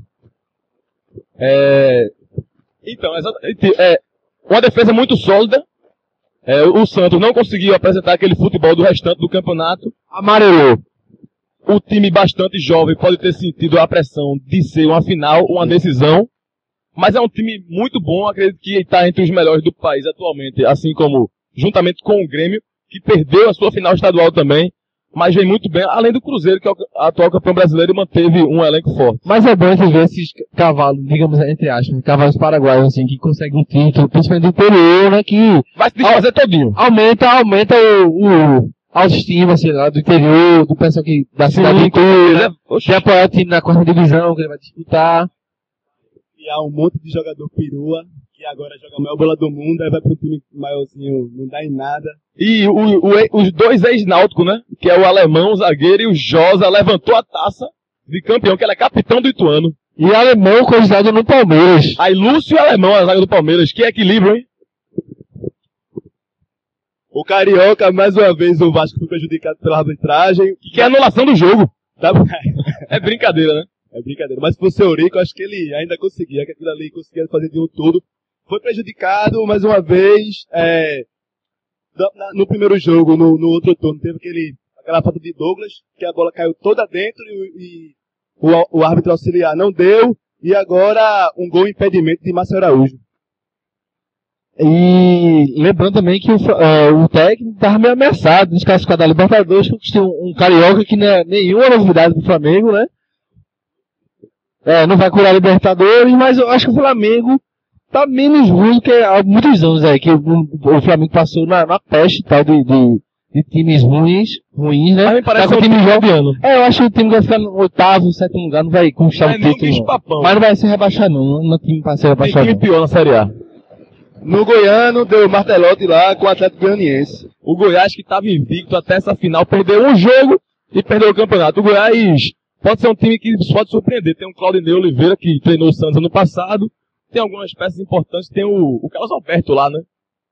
É, então, exatamente, é, uma defesa muito sólida. É, o Santos não conseguiu apresentar aquele futebol do restante do campeonato. Amarelou. O time bastante jovem pode ter sentido a pressão de ser uma final, uma decisão. Mas é um time muito bom, acredito que está entre os melhores do país atualmente. Assim como, juntamente com o Grêmio, que perdeu a sua final estadual também. Mas vem muito bem, além do Cruzeiro, que é o atual campeão brasileiro e manteve um elenco forte. Mas é bom você ver esses cavalos, digamos, entre aspas, cavalos paraguaios, assim, que conseguem um título, principalmente do interior, né, que... Vai se desfazer todinho. Aumenta, aumenta o, o autoestima, sei lá, do interior, do pessoal que, da cidade Sim, inteira, né? que apoia o time na quarta divisão, que ele vai disputar. E há um monte de jogador perua, que agora joga a maior bola do mundo, aí vai pro time maiorzinho, não dá em nada. E o, o, os dois ex-náuticos, né? Que é o alemão, o zagueiro e o Josa, levantou a taça de campeão, que ele é capitão do Ituano. E o alemão cogitado no Palmeiras. Aí Lúcio e o alemão, a zaga do Palmeiras. Que equilíbrio, hein? O Carioca, mais uma vez, o Vasco foi prejudicado pela arbitragem. Que é anulação do jogo. Tá... É brincadeira, né? É brincadeira. Mas se fosse o Eurico, acho que ele ainda conseguia, que aquilo ali conseguia fazer de um tudo. Foi prejudicado, mais uma vez, é... no primeiro jogo, no, no outro turno, teve aquele, aquela falta de Douglas, que a bola caiu toda dentro e, e o, o árbitro auxiliar não deu. E agora um gol impedimento de Márcio Araújo. E lembrando também que o, uh, o técnico estava meio ameaçado de desclassificar da Libertadores, porque tem um, um carioca que não é nenhuma novidade pro Flamengo, né? É, não vai curar a Libertadores, mas eu acho que o Flamengo tá menos ruim que há muitos anos aí, que o, o Flamengo passou na, na peste e tal de, de, de times ruins, ruins, né? Mas me parece tá um time joviano. É, eu acho que o time vai ficar no oitavo, sétimo lugar, não vai conquistar É o nem um título. bicho papão. Mas não vai se rebaixar não, não é time pra ser Tem rebaixado. time não. pior na Série A. No Goiano, deu martelote lá com o Atlético Goianiense. O Goiás, que estava invicto até essa final, perdeu um jogo e perdeu o campeonato. O Goiás pode ser um time que pode surpreender. Tem o Claudinei Oliveira, que treinou o Santos ano passado. Tem algumas peças importantes. Tem o, o Carlos Alberto lá, né?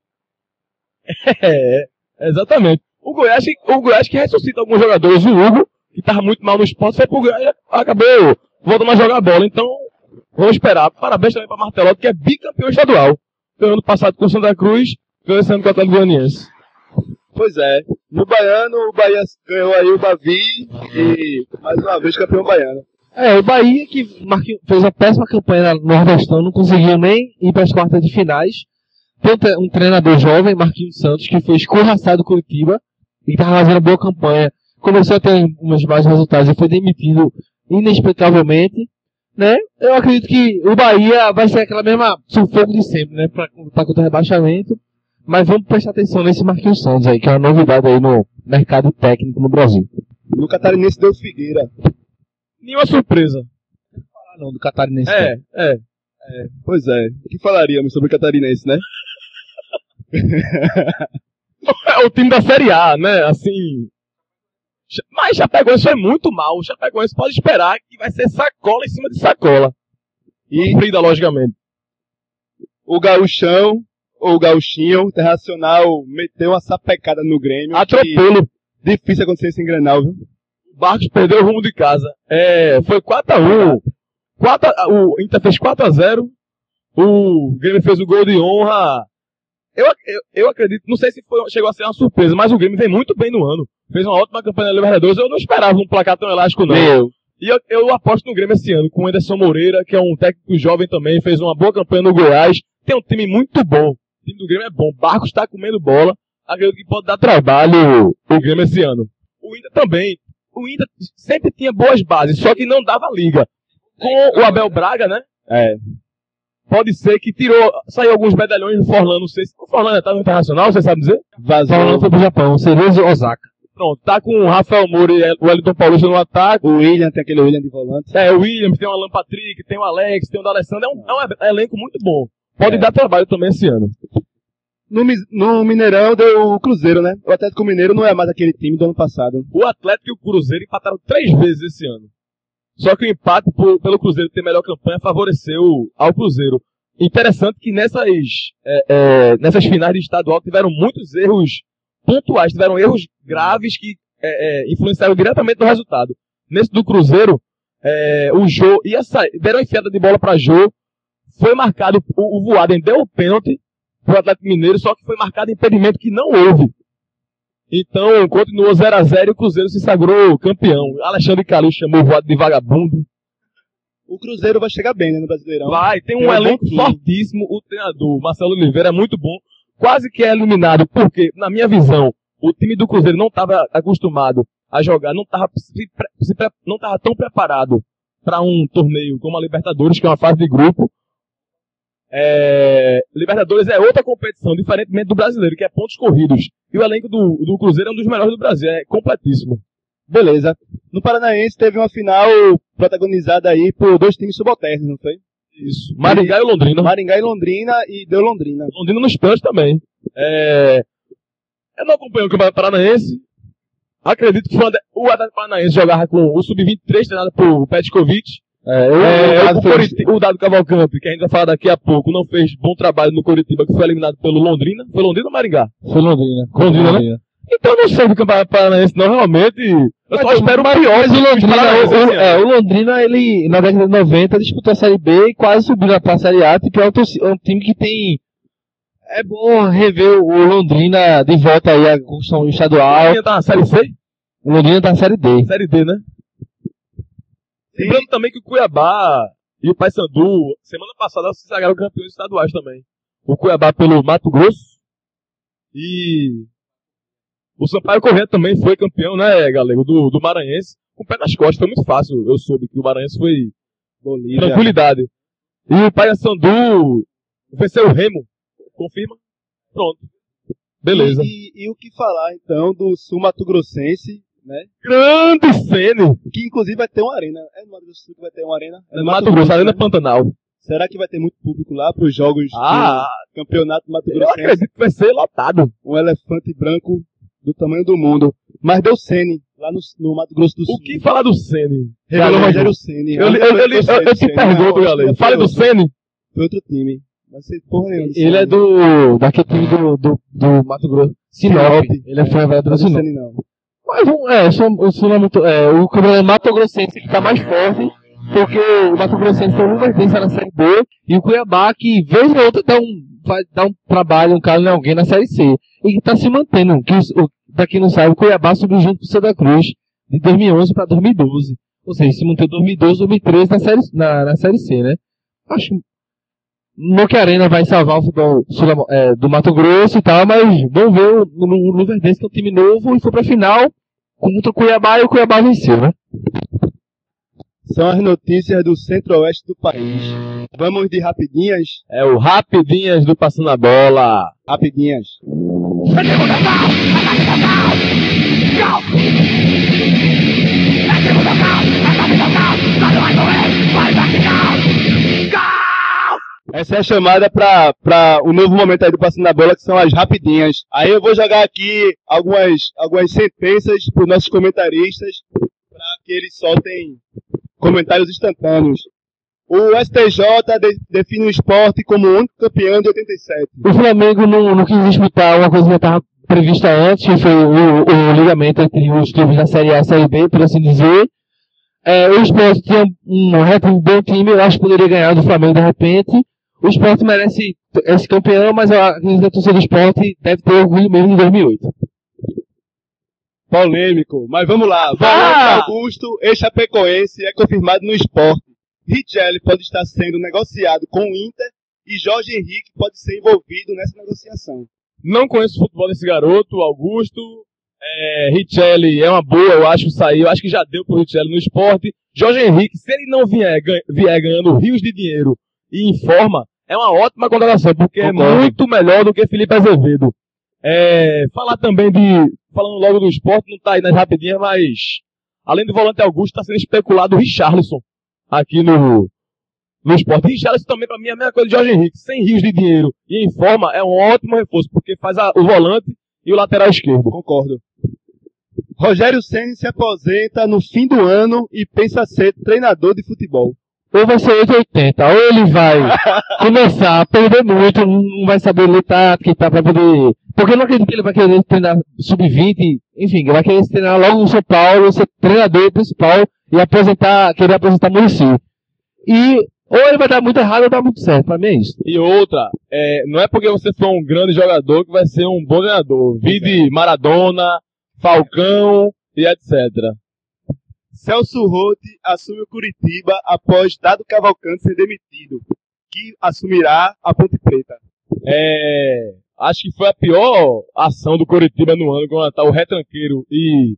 É, exatamente. O Goiás, o Goiás que ressuscita alguns jogadores. O Hugo, que estava muito mal no esporte, foi pro Goiás, acabou voltando a jogar bola. Então, vamos esperar. Parabéns também para Martelotti, que é bicampeão estadual. Ganhou ano passado com o Santa Cruz, ganhou esse ano com o Atlético Goianiense. Pois é. No Baiano, o Bahia ganhou aí o Bavi e mais uma vez campeão baiano. É, o Bahia que Marquinhos, fez uma péssima campanha no Nordestão, não conseguiu nem ir para as quartas de finais. Tem um, tre- um treinador jovem, Marquinhos Santos, que foi escorraçado do Curitiba e estava fazendo boa campanha. Começou a ter uns mais resultados e foi demitido inexplicavelmente, né? Eu acredito que o Bahia vai ser aquela mesma sufoco de sempre, né? Para contra o rebaixamento. Mas vamos prestar atenção nesse Marquinhos Santos aí, que é uma novidade aí no mercado técnico no Brasil. No Catarinense deu Figueira. Nenhuma surpresa. Ah, não, do Catarinense. É, é. Pois é. O que falaríamos sobre o Catarinense, né? É o time da Série A, né? Assim. Mas Chapecoense foi muito mal. O Chapecoense pode esperar que vai ser sacola em cima de sacola. E Sofrida, logicamente. o Gauchão, ou o Gauchinho, Internacional, meteu uma sapecada no Grêmio. Atropelo. Que difícil acontecer isso em Grenal, viu? O Barcos perdeu o rumo de casa. É, foi quatro a um. quatro a, o Inter fez quatro a zero. O Grêmio fez o gol de honra. Eu, eu, eu acredito, não sei se foi, chegou a ser uma surpresa, mas o Grêmio vem muito bem no ano. Fez uma ótima campanha na Libertadores. Eu não esperava um placar tão elástico, não. Meu. E eu, eu aposto no Grêmio esse ano, com o Anderson Moreira, que é um técnico jovem também, fez uma boa campanha no Goiás. Tem um time muito bom. O time do Grêmio é bom. Barcos está comendo bola. Acredito que pode dar trabalho o Grêmio esse ano. O Inter também. O Inter sempre tinha boas bases, só que não dava liga. Com o Abel Braga, né? É. Pode ser que tirou, saiu alguns medalhões do Forlan, não sei se o Forlan tá no Internacional, você sabe dizer? Vazou. Falando foi pro Japão, Cerezo Osaka. Pronto, tá com o Rafael Moura e o Wellington Paulista no ataque. O William, tem aquele William de volante. É, o Williams, tem o Alan Patrick, tem o Alex, tem o D'Alessandro. É um, é um elenco muito bom. Pode É. dar trabalho também esse ano. No, Mi- no Mineirão deu o Cruzeiro, né? O Atlético Mineiro não é mais aquele time do ano passado. O Atlético e o Cruzeiro empataram três vezes esse ano. Só que o empate por- pelo Cruzeiro ter melhor campanha favoreceu ao Cruzeiro. Interessante que nessas, é, é, nessas finais de estadual tiveram muitos erros pontuais, tiveram erros graves que é, é, influenciaram diretamente no resultado. Nesse do Cruzeiro, é, o Jô ia sair, deram uma enfiada de bola para Jô, foi marcado, o, o Voaden deu o pênalti pro Atlético Mineiro, só que foi marcado impedimento que não houve. Então, continuou zero a zero e o Cruzeiro se sagrou campeão. Alexandre Calil chamou o Voaden de vagabundo. O Cruzeiro vai chegar bem, né, no Brasileirão. Vai, tem um Tem um elenco bom time. fortíssimo, o treinador Marcelo Oliveira é muito bom, quase que é eliminado, porque, na minha visão, o time do Cruzeiro não estava acostumado a jogar, não estava se pre- se pre- não estava tão preparado para um torneio como a Libertadores, que é uma fase de grupo. É, Libertadores é outra competição, diferentemente do brasileiro, que é pontos corridos. E o elenco do, do Cruzeiro é um dos melhores do Brasil, é completíssimo. Beleza. No Paranaense teve uma final protagonizada aí por dois times subalternos, não foi? Isso. Maringá e Londrina. Maringá e Londrina, e deu Londrina. Londrina nos pênaltis também. É... Eu não acompanho o Campeonato Paranaense. Acredito que foi uma de- o Atlético Paranaense jogava com o sub vinte e três, treinado por Petkovic. É, eu, É, eu, o, Coriti- o Dado Cavalcante, que a gente vai falar daqui a pouco, não fez bom trabalho no Coritiba, que foi eliminado pelo Londrina. Foi Londrina ou Maringá? Foi Londrina. Londrina, né? Então eu não sei do Campeonato Paranaense, não, realmente. Eu só espero o pior. Mas o dos Londrina, paranaenses o, esse o- ano. é, o Londrina, ele, na década de noventa, disputou a Série B e quase subiu pra Série A, tipo, é um, torci- é um time que tem... É bom rever o Londrina de volta aí à construção O estadual. Londrina tá na Série C? O Londrina tá na Série D. Série D, né? Lembrando também que o Cuiabá e o Paysandu, semana passada, se sagraram campeões estaduais também. O Cuiabá pelo Mato Grosso. E o Sampaio Corrêa também foi campeão, né, galego, do, do Maranhense. Com o pé nas costas, foi muito fácil. Eu soube que o Maranhense foi Bolívia. tranquilidade. E o Paysandu, Venceu o Remo. Confirma? Pronto. Beleza. E, e, e o que falar, então, do Sul Mato Grossense, né? Grande Sene. Que, inclusive, vai ter uma arena. É no Mato Grosso do Sul que vai ter uma arena? É no Mato, Mato Grosso, Arena né? Pantanal. Será que vai ter muito público lá para os jogos ah, do Campeonato Mato Eu Grossense? acredito que vai ser lotado. Um elefante branco do tamanho do mundo. Mas deu Ceni, lá no, no Mato Grosso do Sul. O que falar do Ceni? Revelou Rogério Ceni. Eu, eu, eu, eu, eu, eu te pergunto, galera. Fale do Ceni. Foi outro time. Vai ser porra nenhuma. Ele é do. daquele time do, do, do Mato Grosso. Sinop. Ele é foi do Sinop. Não. Mas um, é, só, o, Sinop, é, o Campeonato Mato Grossense está mais forte, porque o Mato Grossense tem uma vertência na Série B, e o Cuiabá, que vez ou outra dá um, vai, dá um trabalho, um caso em alguém na Série C. E que está se mantendo. Que, o, pra quem não sabe, o Cuiabá subiu junto com o Santa Cruz, de dois mil e onze para dois mil e doze. Ou seja, se manteve dois mil e doze, dois mil e treze na série, na, na série C, né? Acho não que a Arena vai salvar o futebol é, do Mato Grosso e tal, mas vamos ver o, o Luverdense, que é um time novo, e foi pra final contra o Cuiabá, e o Cuiabá venceu, né? São as notícias do centro-oeste do país. Vamos de rapidinhas? É o Rapidinhas do Passando a Bola. Rapidinhas. Essa é a chamada para o novo momento aí do Passando a Bola, que são as rapidinhas. Aí eu vou jogar aqui algumas, algumas sentenças para os nossos comentaristas, para que eles soltem comentários instantâneos. O S T J de, define o Sport como o único campeão de oitenta e sete. O Flamengo não, não quis disputar uma coisa que já estava prevista antes, que foi o, o ligamento entre os clubes da Série A e a Série B, por assim dizer. É, o Sport tinha um relativo bom time, eu acho que poderia ganhar do Flamengo de repente. O Sport merece esse campeão, mas a torcida do Sport deve ter orgulho mesmo em dois mil e oito. Polêmico, mas vamos lá. Valente Augusto, ex-chapecoense, é confirmado no Sport. Richelli pode estar sendo negociado com o Inter e Jorge Henrique pode ser envolvido nessa negociação. Não conheço o futebol desse garoto, Augusto. É, Richelli é uma boa, eu acho, sair. Eu acho que já deu pro Richelli no Sport. Jorge Henrique, se ele não vier, vier ganhando rios de dinheiro e em forma, é uma ótima contratação, porque Concordo. é muito melhor do que Felipe Azevedo. É, falar também de, falando logo do Sport, não tá aí nas rapidinhas, mas além do volante Augusto, está sendo especulado o Richarlison aqui no, no Sport. Richarlison também, para mim, é a mesma coisa de Jorge Henrique. Sem rios de dinheiro e em forma, é um ótimo reforço, porque faz a, o volante e o lateral esquerdo. Concordo. Rogério Ceni se aposenta no fim do ano e pensa ser treinador de futebol. Ou vai ser oitocentos e oitenta, ou ele vai começar a perder muito, não vai saber lutar, que tá pra poder... Porque eu não acredito que ele vai querer treinar sub vinte, enfim, ele vai querer treinar logo no São Paulo, ser treinador principal e aposentar, querer aposentar Muricy. E ou ele vai dar muito errado ou dar muito certo, pra mim é isso. E outra, é, não é porque você for um grande jogador que vai ser um bom treinador. Vide Maradona, Falcão e etcétera. Celso Rotti assume o Curitiba após Dado Cavalcante ser demitido, que assumirá a Ponte Preta. É, acho que foi a pior ação do Curitiba no ano, quando tá o retranqueiro e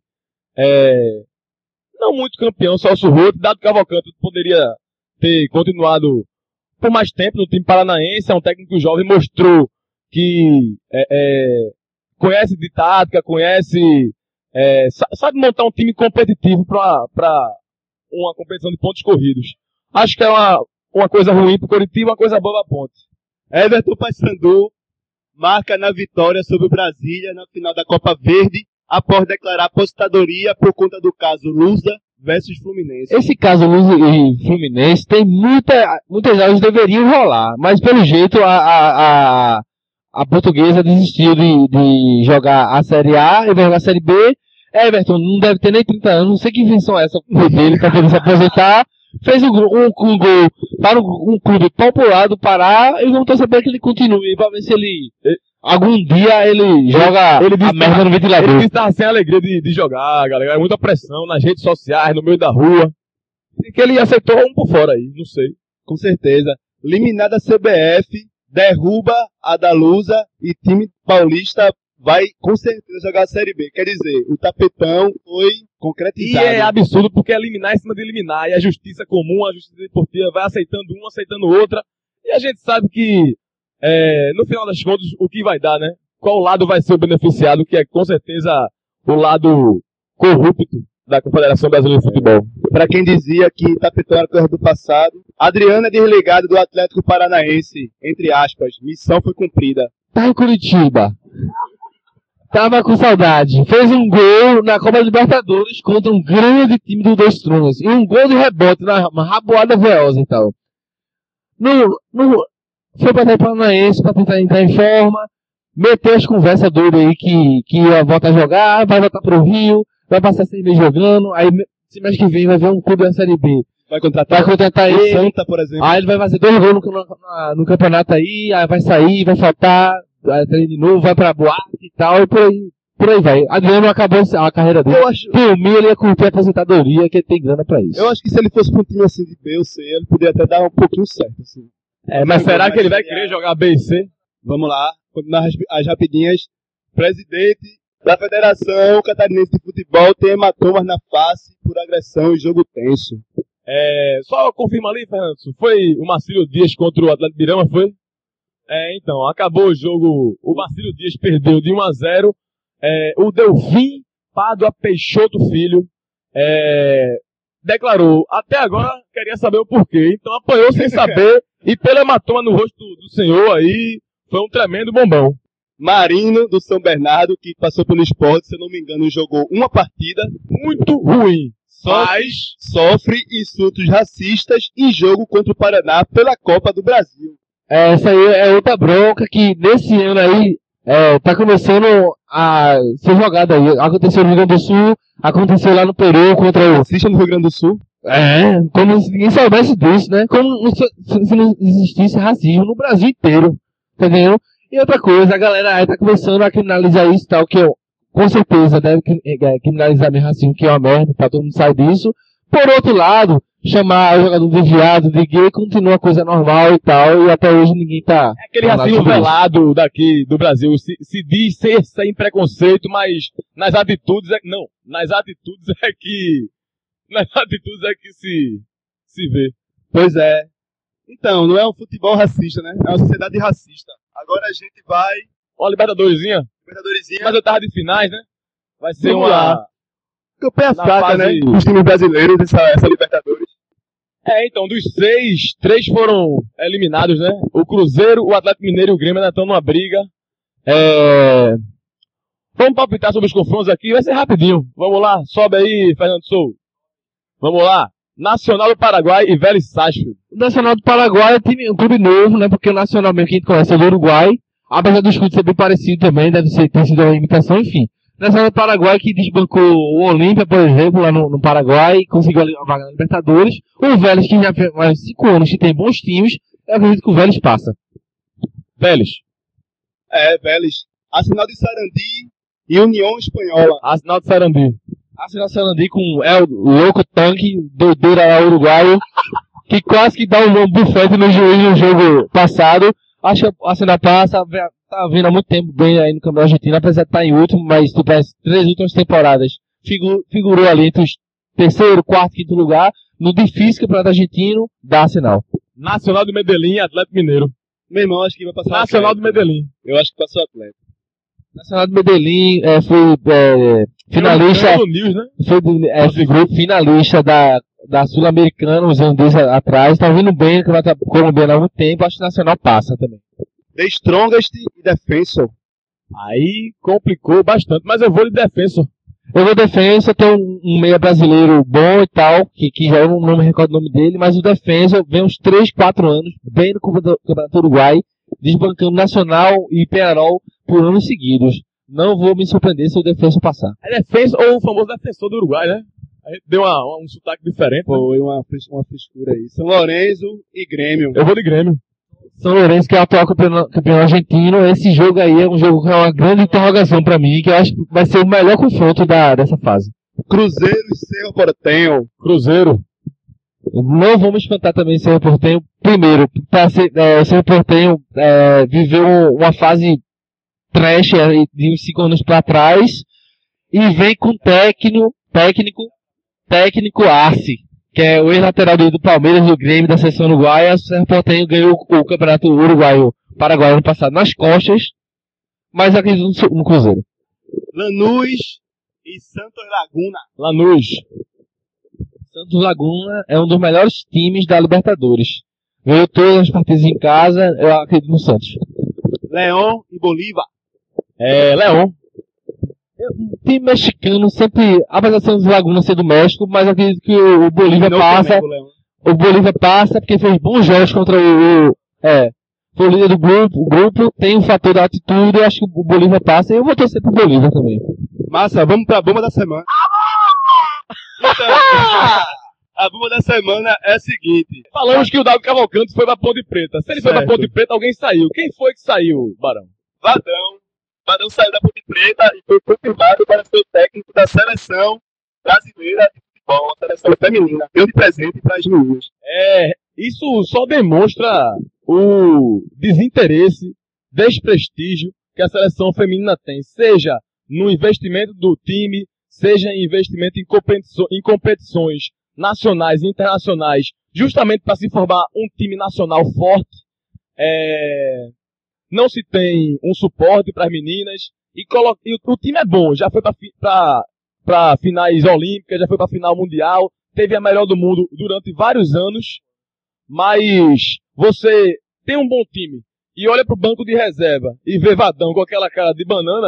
é, não muito campeão, Celso Rotti. Dado Cavalcante poderia ter continuado por mais tempo no time paranaense, é um técnico jovem, mostrou que é, é, conhece de tática, conhece... É, sabe montar um time competitivo para uma competição de pontos corridos. Acho que é uma, uma coisa ruim para o Coritiba, uma coisa boa para a Ponte. Everton Paysandu marca na vitória sobre o Brasília na final da Copa Verde após declarar aposentadoria por conta do caso Lusa versus Fluminense. Esse caso Lusa e Fluminense tem muita, muitas áreas que deveriam rolar, mas pelo jeito a, a, a, a portuguesa desistiu de, de jogar a Série A e vai jogar a Série B. Everton não deve ter nem trinta anos, não sei que invenção é essa dele para poder se aposentar. Fez um, um, um gol para um, um clube popular do Pará e vamos saber que ele continue para ver se ele, algum dia ele joga ele, ele a merda no ventilador. Ele está sem alegria de, de jogar, galera. É muita pressão nas redes sociais, no meio da rua. E que ele aceitou um por fora aí, não sei. Com certeza. Eliminada a C B F, derruba a da Lusa e time paulista vai com certeza jogar a Série B. Quer dizer, o tapetão foi concretizado. E é absurdo porque é eliminar em cima de eliminar. E a justiça comum, a justiça desportiva vai aceitando uma, aceitando outra. E a gente sabe que é, no final das contas, o que vai dar, né? Qual lado vai ser o beneficiado, que é com certeza o lado corrupto da Confederação Brasileira de Futebol. Para quem dizia que Tapetão era coisa do passado, Adriano é desligado do Atlético Paranaense, entre aspas, missão foi cumprida. Tá em Curitiba. Tava com saudade. Fez um gol na Copa Libertadores contra um grande time do Dois Tronos. E um gol de rebote na uma raboada veloz e tal. No, no, foi pra Atlético Paranaense pra tentar entrar em forma. Meteu as conversas doidas aí que, que ia voltar a jogar, vai voltar pro Rio, vai passar seis meses jogando. Aí, semestre que vem, vai ver um clube da Série B. Vai contratar, vai contratar o ele. Santa, por exemplo. Aí ele vai fazer dois gols no, no, no campeonato aí, aí vai sair, vai faltar, vai sair de novo, vai pra boate e tal, e por aí, por aí vai. Adriano acabou a carreira dele. Eu acho... Por mim, ele ia curtir a aposentadoria, que ele tem grana pra isso. Eu acho que se ele fosse pra um time assim de B ou C, ele poderia até dar um pouquinho certo, assim. É, mas será que ele vai querer jogar B e C? Vamos lá, continuar as, as rapidinhas. Presidente da Federação Catarinense de Futebol tem hematomas na face por agressão e jogo tenso. É, só confirma ali, Fernando, foi o Marcílio Dias contra o Atlético Birama, foi? É, então, acabou o jogo, o Marcílio Dias perdeu de um a zero, é, o Delfim Pádua Peixoto Filho, é, declarou, até agora queria saber o porquê, então apanhou sem saber, e pelo hematoma no rosto do, do senhor aí, foi um tremendo bombão. Marino do São Bernardo, que passou pelo Sport, se eu não me engano, jogou uma partida muito ruim. Sofre, mas sofre insultos racistas em jogo contra o Paraná pela Copa do Brasil. É, essa aí é outra bronca que nesse ano aí é, tá começando a ser jogada aí. Aconteceu no Rio Grande do Sul, aconteceu lá no Peru contra o... Racista no Rio Grande do Sul? É, como se ninguém soubesse disso, né? Como se, se não existisse racismo no Brasil inteiro, tá entendendo? E outra coisa, a galera aí tá começando a criminalizar isso e tal, que eu, com certeza deve criminalizar mesmo racismo, que é uma merda, pra todo mundo sair disso. Por outro lado, chamar o jogador de viado, de gay, continua coisa normal e tal, e até hoje ninguém tá... É aquele racismo velado daqui do Brasil, se, se diz ser sem preconceito, mas nas atitudes é... Não, nas atitudes é que... Nas atitudes é que se, se vê. Pois é. Então, não é um futebol racista, né? É uma sociedade racista. Agora a gente vai... Ó, Libertadorzinha. Libertadorzinha. Mas eu tava de finais, né? Vai ser Vamos uma... lá. Campanha fraca, fase... né? Os times brasileiros, essa, essa Libertadores. É, então, dos seis, três foram eliminados, né? O Cruzeiro, o Atlético Mineiro e o Grêmio ainda estão numa briga. É... Vamos palpitar sobre os confrontos aqui, vai ser rapidinho. Vamos lá, sobe aí, Fernando Souza. Vamos lá. Nacional do Paraguai e Vélez Sarsfield. O Nacional do Paraguai é time, um clube novo, né? Porque o Nacional mesmo que a gente conhece é do Uruguai. Apesar do escudo ser bem parecido também, deve ser, ter sido uma imitação, enfim. O Nacional do Paraguai que desbancou o Olímpia, por exemplo, lá no, no Paraguai, conseguiu a vaga na Libertadores. O Vélez, que já fez mais cinco anos que tem bons times, eu acredito que o Vélez passa. Vélez. É, Vélez. Arsenal de Sarandi e União Espanhola. Arsenal de Sarandi. Arsenal de Sarandi com é, o louco tanque, doideira lá uruguaio, que quase que dá um bufete no juiz no jogo passado. Acho que a Arsenal passa, tá vindo há muito tempo bem aí no Campeonato Argentino, apesar de estar em último, mas tipo, as três últimas temporadas figu, figurou ali entre os terceiro, quarto, quinto lugar, no difícil Campeonato Argentino da Arsenal. Nacional do Medellín e Atlético Mineiro. Meu irmão, acho que vai passar Nacional o do Medellín. Eu acho que passou o Atlético. Nacional do Medellín é, foi é, finalista, News, né? foi é, foi grupo finalista da, da Sul-Americana uns anos desse atrás, tá vindo bem no Campeonato Colombiano há muito tempo, acho que o Nacional passa também. The Strongest e Defensor. Aí complicou bastante, mas eu vou de Defensor. Eu vou de Defensor, tem um, um meia brasileiro bom e tal, que, que já eu não, não me recordo o nome dele, mas o Defensor vem uns três, quatro anos, bem no Campeonato Uruguai, desbancando Nacional e Peñarol por anos seguidos. Não vou me surpreender se o Defensor passar. É Defensor ou o famoso Defensor do Uruguai, né? A gente deu uma, uma, um sotaque diferente. Foi uma, uma frescura aí. São Lourenço e Grêmio. Eu vou de Grêmio. São Lourenço, que é o atual campeão, campeão argentino. Esse jogo aí é um jogo que é uma grande interrogação pra mim, que eu acho que vai ser o melhor confronto da, dessa fase. Cruzeiro e Cerro Porteño. Cruzeiro. Não vamos espantar também o Cerro Porteño. Primeiro, pra ser, é, o Cerro Porteño é, viveu uma fase trash de uns cinco anos pra trás e vem com técnico, técnico, técnico Arce, que é o ex-lateral do, do Palmeiras, do Grêmio, da seleção uruguaia. O Cerro Porteño ganhou o, o campeonato uruguaio paraguaio ano passado nas costas, mas acredito no, no Cruzeiro. Lanús e Santos Laguna. Lanús. Santos Laguna é um dos melhores times da Libertadores. Ganhou todas as partidas em casa, eu acredito no Santos. León e Bolívar. É, Leão. O time mexicano sempre, apesar de Santos Laguna ser do México, mas eu acredito que o, o Bolívar Não passa. Flamengo, Leão. O Bolívar passa porque fez bons jogos contra o. o é, foi o líder do grupo. O grupo tem o fator da atitude, eu acho que o Bolívar passa e eu vou torcer pro Bolívar também. Massa, vamos pra bomba da semana. Então, a bomba da semana é a seguinte. Falamos que o Davi Cavalcante foi pra Ponte Preta. Se ele foi pra Certo. Ponte Preta, alguém saiu. Quem foi que saiu, Barão? Vadão. Vadão saiu da Ponte Preta e foi confirmado para ser o técnico da seleção brasileira de futebol, a seleção feminina. Deu de presente para as meninas. É, isso só demonstra o desinteresse, desprestígio que a seleção feminina tem, seja no investimento do time, seja em investimento em, competiço- em competições nacionais e internacionais, justamente para se formar um time nacional forte. É, não se tem um suporte para as meninas e, colo- e o, o time é bom, já foi para finais olímpicas, já foi para final mundial, teve a melhor do mundo durante vários anos, mas você tem um bom time e olha pro banco de reserva e vê Vadão com aquela cara de banana,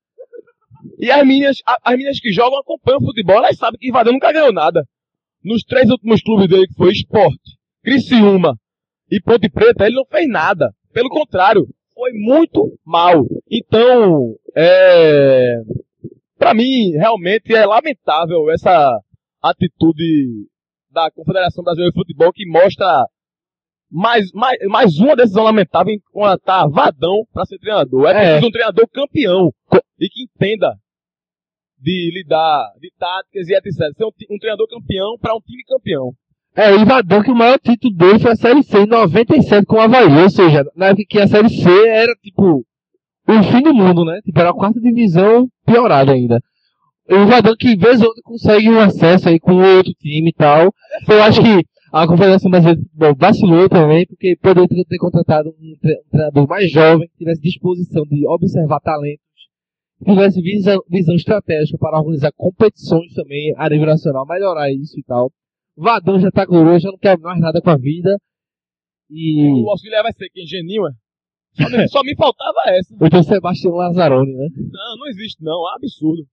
e as meninas, a- as meninas que jogam acompanham o futebol, elas sabem que Vadão nunca ganhou nada. Nos três últimos clubes dele, que foi Sport, Criciúma e Ponte Preta, ele não fez nada. Pelo contrário, foi muito mal. Então, é, pra mim, realmente é lamentável essa atitude da Confederação Brasileira de Futebol, que mostra mais, mais, mais uma decisão lamentável em contratar Vadão para ser treinador. É preciso É. um treinador campeão e que entenda de lidar, de táticas e etcétera. Ser um, ti- um treinador campeão para um time campeão. É, o Ivadão, que o maior título dele foi a Série C em noventa e sete com o Avaí, ou seja, na época que a Série C era, tipo, o fim do mundo, né? Tipo, era a quarta divisão piorada ainda. O Ivadão, que vez ou outra consegue um acesso aí com outro time e tal. Eu acho que a Confederação Brasileira de Futebol vacilou também, porque poderia ter, ter contratado um, tre- um treinador mais jovem, que tivesse disposição de observar talentos, que tivesse visão, visão estratégica para organizar competições também a nível nacional, melhorar isso e tal. Vadão já tá coroa, já não quer mais nada com a vida. E O auxiliar vai ser quem? Geninho, é? Só me, só me faltava essa. o então Sebastião Lazzaroni, né? Não, não existe não, é absurdo.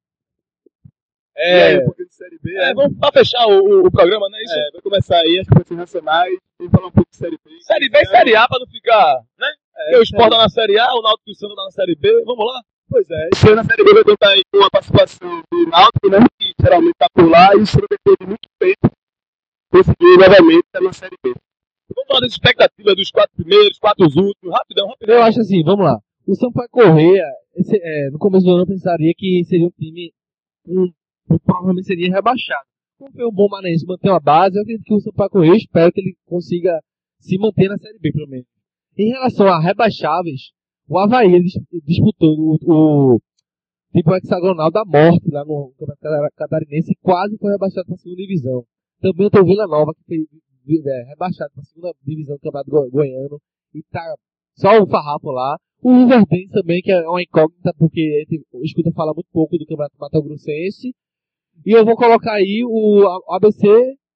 E aí, É, um pouquinho de Série B. é, vamos pra fechar o, o, o programa, né? Isso. É, vai começar aí as competições nacionais e falar um pouco de Série B. Série B e Série A pra não ficar, né? É, Porque o Sport tá na Série A, o Náutico e o Santos tá na Série B. Vamos lá? Pois é, esse ano a Série B vai contar aí com a participação do Náutico, né, que geralmente está por lá, e o Santos depois de muito tempo conseguiu novamente estar na Série B. Vamos falar das expectativas dos quatro primeiros, quatro últimos. Rapidão, rapidão. Eu acho assim, vamos lá. O Sampaio Corrêa, esse, é, no começo do ano eu pensaria que seria um time, um, um, provavelmente seria rebaixado. Como foi um bom maranhense manter uma base, eu acredito que o Sampaio Corrêa, espero que ele consiga se manter na Série B, pelo menos. Em relação a rebaixáveis, o Avaí ele dis- disputou o, o tipo hexagonal da morte lá no Campeonato Catarinense e quase foi rebaixado para a segunda divisão. Também tem o Vila Nova, que foi é, rebaixado para a segunda divisão do Campeonato Go- Goiano e tá só o farrapo lá. O Luverdense também, que é uma incógnita, porque a gente escuta falar muito pouco do Campeonato Mato Grossense. E eu vou colocar aí o A- A B C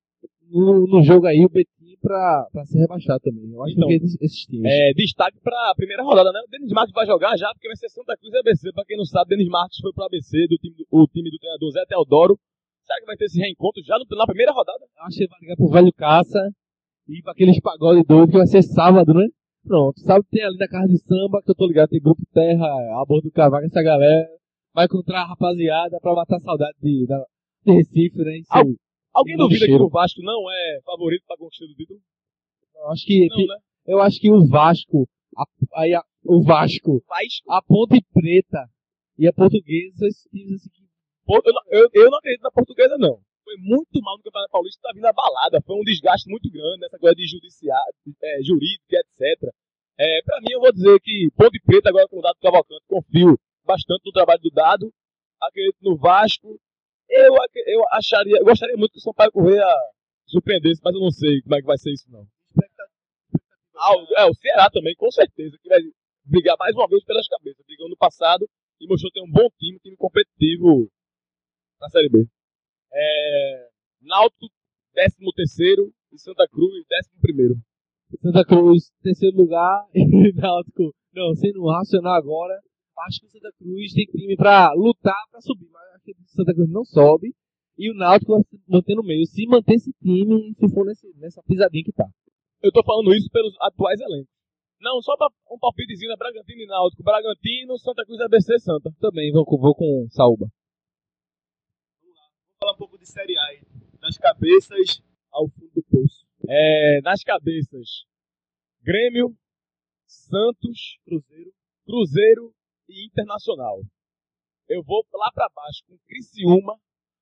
no, no jogo aí, o Betim, pra, pra ser rebaixado também. Eu acho Então, que esses, esses times. É, destaque para a primeira rodada, né? O Denis Marques vai jogar já, porque vai ser Santa Cruz e A B C. Para quem não sabe, Denis Marques foi para o A B C, do time do, o time do treinador Zé Teodoro. Será que vai ter esse reencontro já no, na primeira rodada? Eu acho que vai ligar pro Velho Caça e pra aqueles pagode doido que vai ser sábado, né? Pronto, sábado tem ali na casa de samba, que eu tô ligado, tem Grupo Terra, a bordo do cavaco, essa galera vai encontrar a rapaziada pra matar a saudade de, da, de Recife, né? Isso, Al- Alguém Não duvida que cheiro. o Vasco não é favorito para conquista do título? eu acho que, Não, né? eu acho que o Vasco, a, aí a- o Vasco, Vasco. a Ponte Preta e a Portuguesa são esses times assim que Pô, Eu, não- eu, eu não acredito na portuguesa, não. Foi muito mal no Campeonato Paulista, tá vindo abalada. Foi um desgaste muito grande nessa coisa de judiciário, é, jurídico, etcétera. É, pra mim, eu vou dizer que Ponte Preta, agora com o Dado Cavalcante, confio bastante no trabalho do Dado. Acredito no Vasco. Eu, ac- eu acharia, eu gostaria muito que o Sampaio Corrêa surpreendesse, mas eu não sei como é que vai ser isso, não. Ah, o, é, o Ceará também, com certeza, que vai brigar mais uma vez pelas cabeças. Brigou no passado e mostrou ter um bom time, time competitivo na Série B. É, Náutico, décimo terceiro, e Santa Cruz, décimo primeiro. Santa Cruz, terceiro lugar, e Náutico, não, sendo racional agora, acho que o Santa Cruz tem time pra lutar pra subir, mas acho que o Santa Cruz não sobe, e o Náutico vai se manter no meio. Se manter esse time, se for nesse, nessa pisadinha que tá. Eu tô falando isso pelos atuais elencos. Não, só pra um palpitezinho, né? Bragantino e Náutico. Bragantino, Santa Cruz, A B C, Santa. Também vou, com- vou com Saúba. Vamos falar um pouco de Série A aí. Das cabeças ao fundo do poço. É, nas cabeças, Grêmio, Santos, Cruzeiro. Cruzeiro e Internacional. Eu vou lá pra baixo com Criciúma,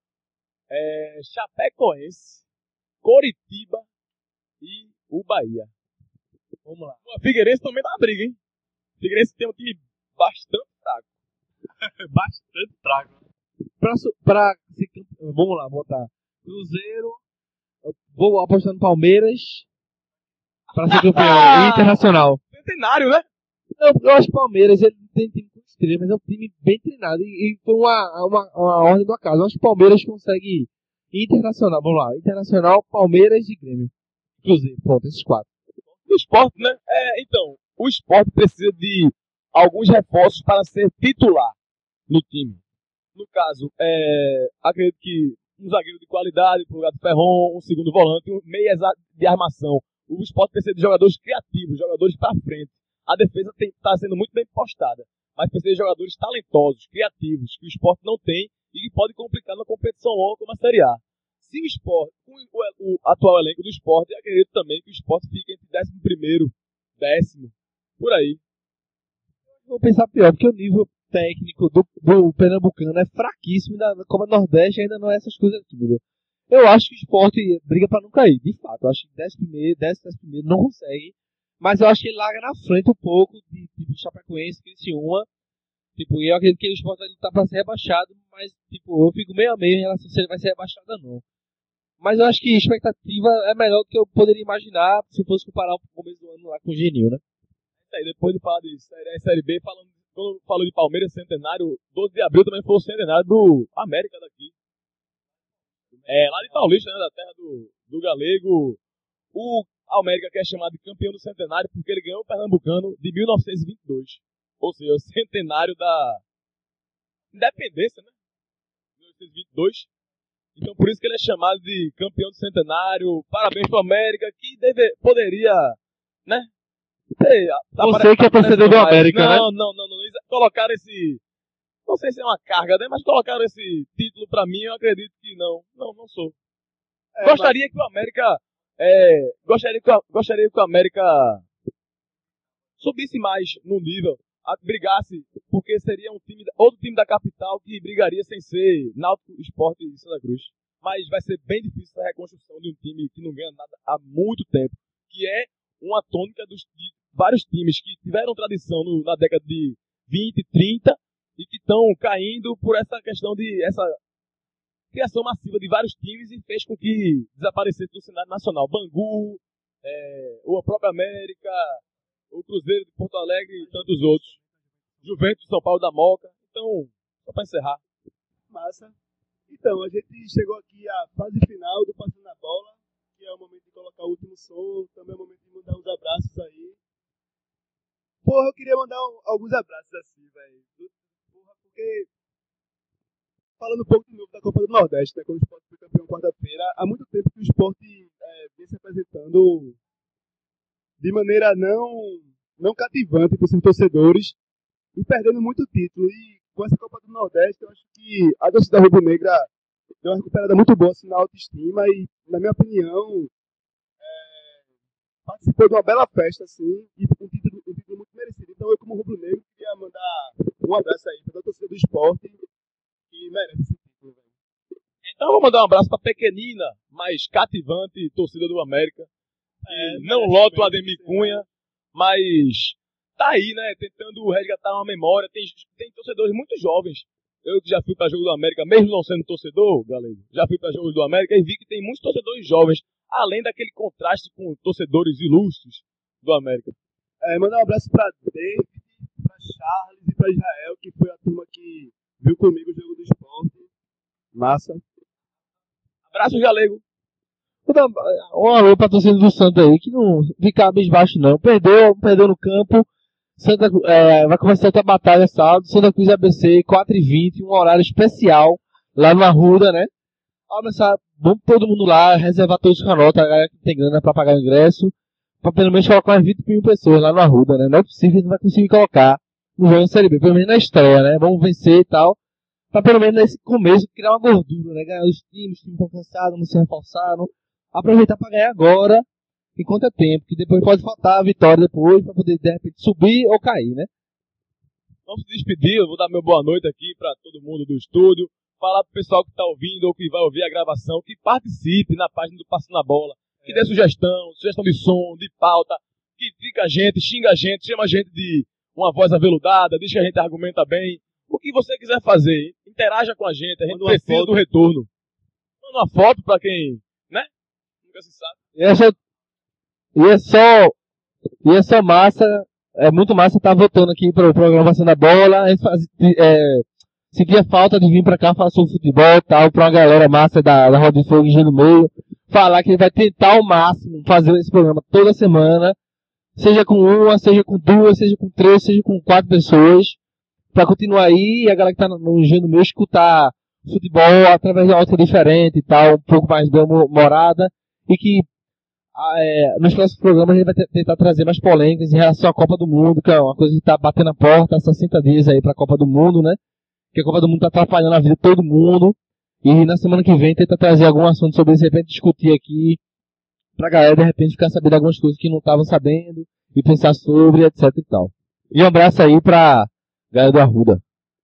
é, Chapecoense, Coritiba e o Bahia. Vamos lá. O Figueirense também dá uma briga, hein? O Figueirense tem um time bastante fraco. Bastante fraco. Pra, su- pra ser campe- vamos lá, botar Cruzeiro, eu vou apostar no Palmeiras pra ser campeão. E Internacional. Centenário, né? Eu, eu acho que o Palmeiras ele não tem time com estrela, mas é um time bem treinado. E, e foi uma, uma, uma ordem do acaso. Eu acho que o Palmeiras consegue Internacional. Vamos lá, Internacional, Palmeiras e Grêmio. Cruzeiro, pronto, esses quatro. O esporte, né? É, então, o esporte precisa de alguns reforços para ser titular no time. No caso, é, acredito que um zagueiro de qualidade pro lugar do Ferron, um segundo volante, um meia de armação. O esporte precisa de jogadores criativos, jogadores para frente. A defesa está sendo muito bem postada, mas precisa de jogadores talentosos, criativos, que o esporte não tem e que pode complicar na competição longa como a Série A. Se o esporte, com o, o atual elenco do esporte, eu acredito também que o esporte fica entre décimo primeiro, décimo, por aí. Vou pensar pior, porque o nível técnico do, do Pernambucano é fraquíssimo, da Copa Nordeste ainda não é essas coisas tudo. Eu acho que o esporte briga pra não cair, de fato. Eu acho que décimo primeiro, décimo, décimo primeiro não consegue, mas eu acho que ele larga na frente um pouco de, de Chapecoense, Criciúma. Tipo, eu acredito que o esporte vai lutar pra ser rebaixado, mas tipo, eu fico meio a meio em relação a se ele vai ser rebaixado ou não. Mas eu acho que a expectativa é melhor do que eu poderia imaginar se fosse comparar o começo do ano lá com o Genil, né? Aí, depois de falar de Série A e Série B, falando, quando falou de Palmeiras Centenário, doze de abril também foi o centenário do América daqui. É, lá de Paulista, né, da terra do, do Galego. O América que é chamado de campeão do centenário porque ele ganhou o Pernambucano de mil novecentos e vinte e dois. Ou seja, o centenário da independência, né? mil novecentos e vinte e dois. Então por isso que ele é chamado de campeão do centenário. Parabéns pro América, que deve, poderia, né? Ei, Você que é torcedor do América, né? Não, não, não, não. Eles colocaram esse... Não sei se é uma carga, né? Mas colocaram esse título pra mim, eu acredito que não. Não, não sou. É, gostaria que o América... É, gostaria, que, o- gostaria que o América subisse mais no nível, a- brigasse, porque seria um time, outro time da capital que brigaria sem ser Náutico, Sport e Santa Cruz. Mas vai ser bem difícil a reconstrução de um time que não ganha nada há muito tempo, que é uma tônica dos, de vários times que tiveram tradição no- na década de vinte, trinta e que estão caindo por essa questão de essa criação massiva de vários times e fez com que desaparecesse do cenário nacional. Bangu, é, o próprio América, o Cruzeiro de Porto Alegre e tantos outros. Juventus de São Paulo da Moca. Então, só para encerrar. Massa. Então, a gente chegou aqui à fase final do Passando a Bola, que é o momento de colocar o último som, também é o momento de mandar uns abraços aí. Porra, eu queria mandar um- alguns abraços assim, velho. Porra, porque... Falando um pouco de novo da Copa do Nordeste, né, quando o Sport foi campeão quarta-feira, há muito tempo que o Sport é, vem se apresentando de maneira não, não cativante para os seus torcedores e perdendo muito título. E com essa Copa do Nordeste, eu acho que a torcida rubro-negra deu uma recuperada muito boa assim, na autoestima e, na minha opinião, é, participou de uma bela festa assim, e um título, um título muito merecido. Então eu, como rubro-negro, queria mandar um abraço aí para a torcida do Sport, que merece esse título, velho. Então, vou mandar um abraço para a pequenina, mas cativante torcida do América. Que É, não merece lota o mesmo, Ademir sim, Cunha, mas tá aí, né? Tentando resgatar uma memória. Tem, tem torcedores muito jovens. Eu que já fui para jogo do América, mesmo não sendo torcedor, galera, já fui para jogos do América e vi que tem muitos torcedores jovens além daquele contraste com torcedores ilustres do América. É, mandar um abraço pra David, pra Charles e pra Israel, que foi a turma que viu comigo o jogo do esporte. Massa. Abraço, Galego. Vou dar um alô pra torcida do Santa aí, que não fica abisbaixo não. Perdeu, perdeu no campo. Santa, é, vai começar outra batalha sábado. Santa Cruz A B C, quatro e vinte, um horário especial lá no Arruda, né? Vamos todo mundo lá, reservar todos os canotas, a galera que tem grana pra pagar o ingresso, pra pelo menos colocar umas vinte mil pessoas lá no Arruda, né? Não é possível que a gente não vai conseguir colocar no jogo da Série B, pelo menos na estreia, né? Vamos vencer e tal, pra pelo menos nesse começo criar uma gordura, né? Ganhar os times, os times estão cansados, não se reforçaram. Aproveitar pra ganhar agora, enquanto é tempo, que depois pode faltar a vitória depois, pra poder de repente subir ou cair, né? Vamos se despedir, eu vou dar meu boa noite aqui pra todo mundo do estúdio. Falar pro pessoal que tá ouvindo ou que vai ouvir a gravação, que participe na página do Passando a Bola, que dê sugestão, sugestão de som, de pauta, que fica a gente, xinga a gente, chama a gente de uma voz aveludada, diz que a gente argumenta bem. O que você quiser fazer, interaja com a gente, a gente precisa do retorno. Manda uma foto pra quem, né? Nunca se sabe. E é só, e é só, e é só massa, é muito massa estar voltando aqui pro programa Passando a Bola, a gente faz, é, sentia falta de vir pra cá falar sobre futebol e tal, pra uma galera massa da, da Roda de Fogo e Gelo Meio, falar que ele vai tentar ao máximo fazer esse programa toda semana, seja com uma, seja com duas, seja com três, seja com quatro pessoas, pra continuar aí e a galera que tá no Gelo Meio escutar futebol através de uma ótica diferente e tal, um pouco mais bem-humorada, e que é, nos próximos programas a gente vai t- tentar trazer mais polêmicas em relação à Copa do Mundo, que é uma coisa que tá batendo a porta há sessenta dias aí pra Copa do Mundo, né? Que a Copa do Mundo tá atrapalhando a vida de todo mundo. E na semana que vem tenta trazer algum assunto sobre isso, de repente discutir aqui, pra galera de repente ficar sabendo algumas coisas que não estavam sabendo, e pensar sobre, etc e tal. E um abraço aí pra galera do Arruda.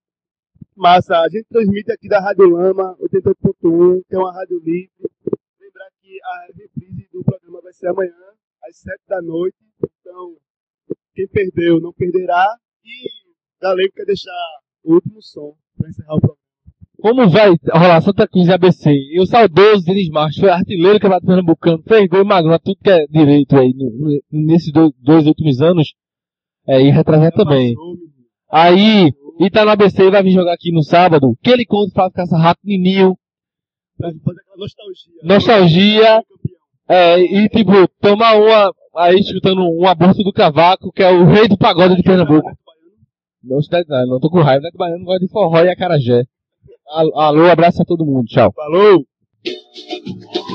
Massa, a gente transmite aqui da Rádio Lama, oitenta e oito ponto um, que é uma rádio livre. Lembrar que a reprise do programa vai ser amanhã, às sete da noite. Então, quem perdeu não perderá. E Galego quer deixar o último som para encerrar o programa. Como vai rolar Santa Cruz e A B C? E o saudoso Denis Marques foi artilheiro do Campeonato Pernambucano, fez gol e magrão, tudo que é direito aí, no, no, nesses dois, dois últimos anos, é, e retrasar também. Aí, e tá no A B C e vai vir jogar aqui no sábado, que ele conta pra ficar essa rato nininho. Pra fazer aquela nostalgia. Nostalgia, é, e tipo, tomar uma, aí escutando um aborto do Cavaco, que é o rei do pagode de Pernambuco. Não, não, não tô com raiva, Neto Baiano gosta de forró e acarajé. Alô, abraço a todo mundo, tchau. Falou!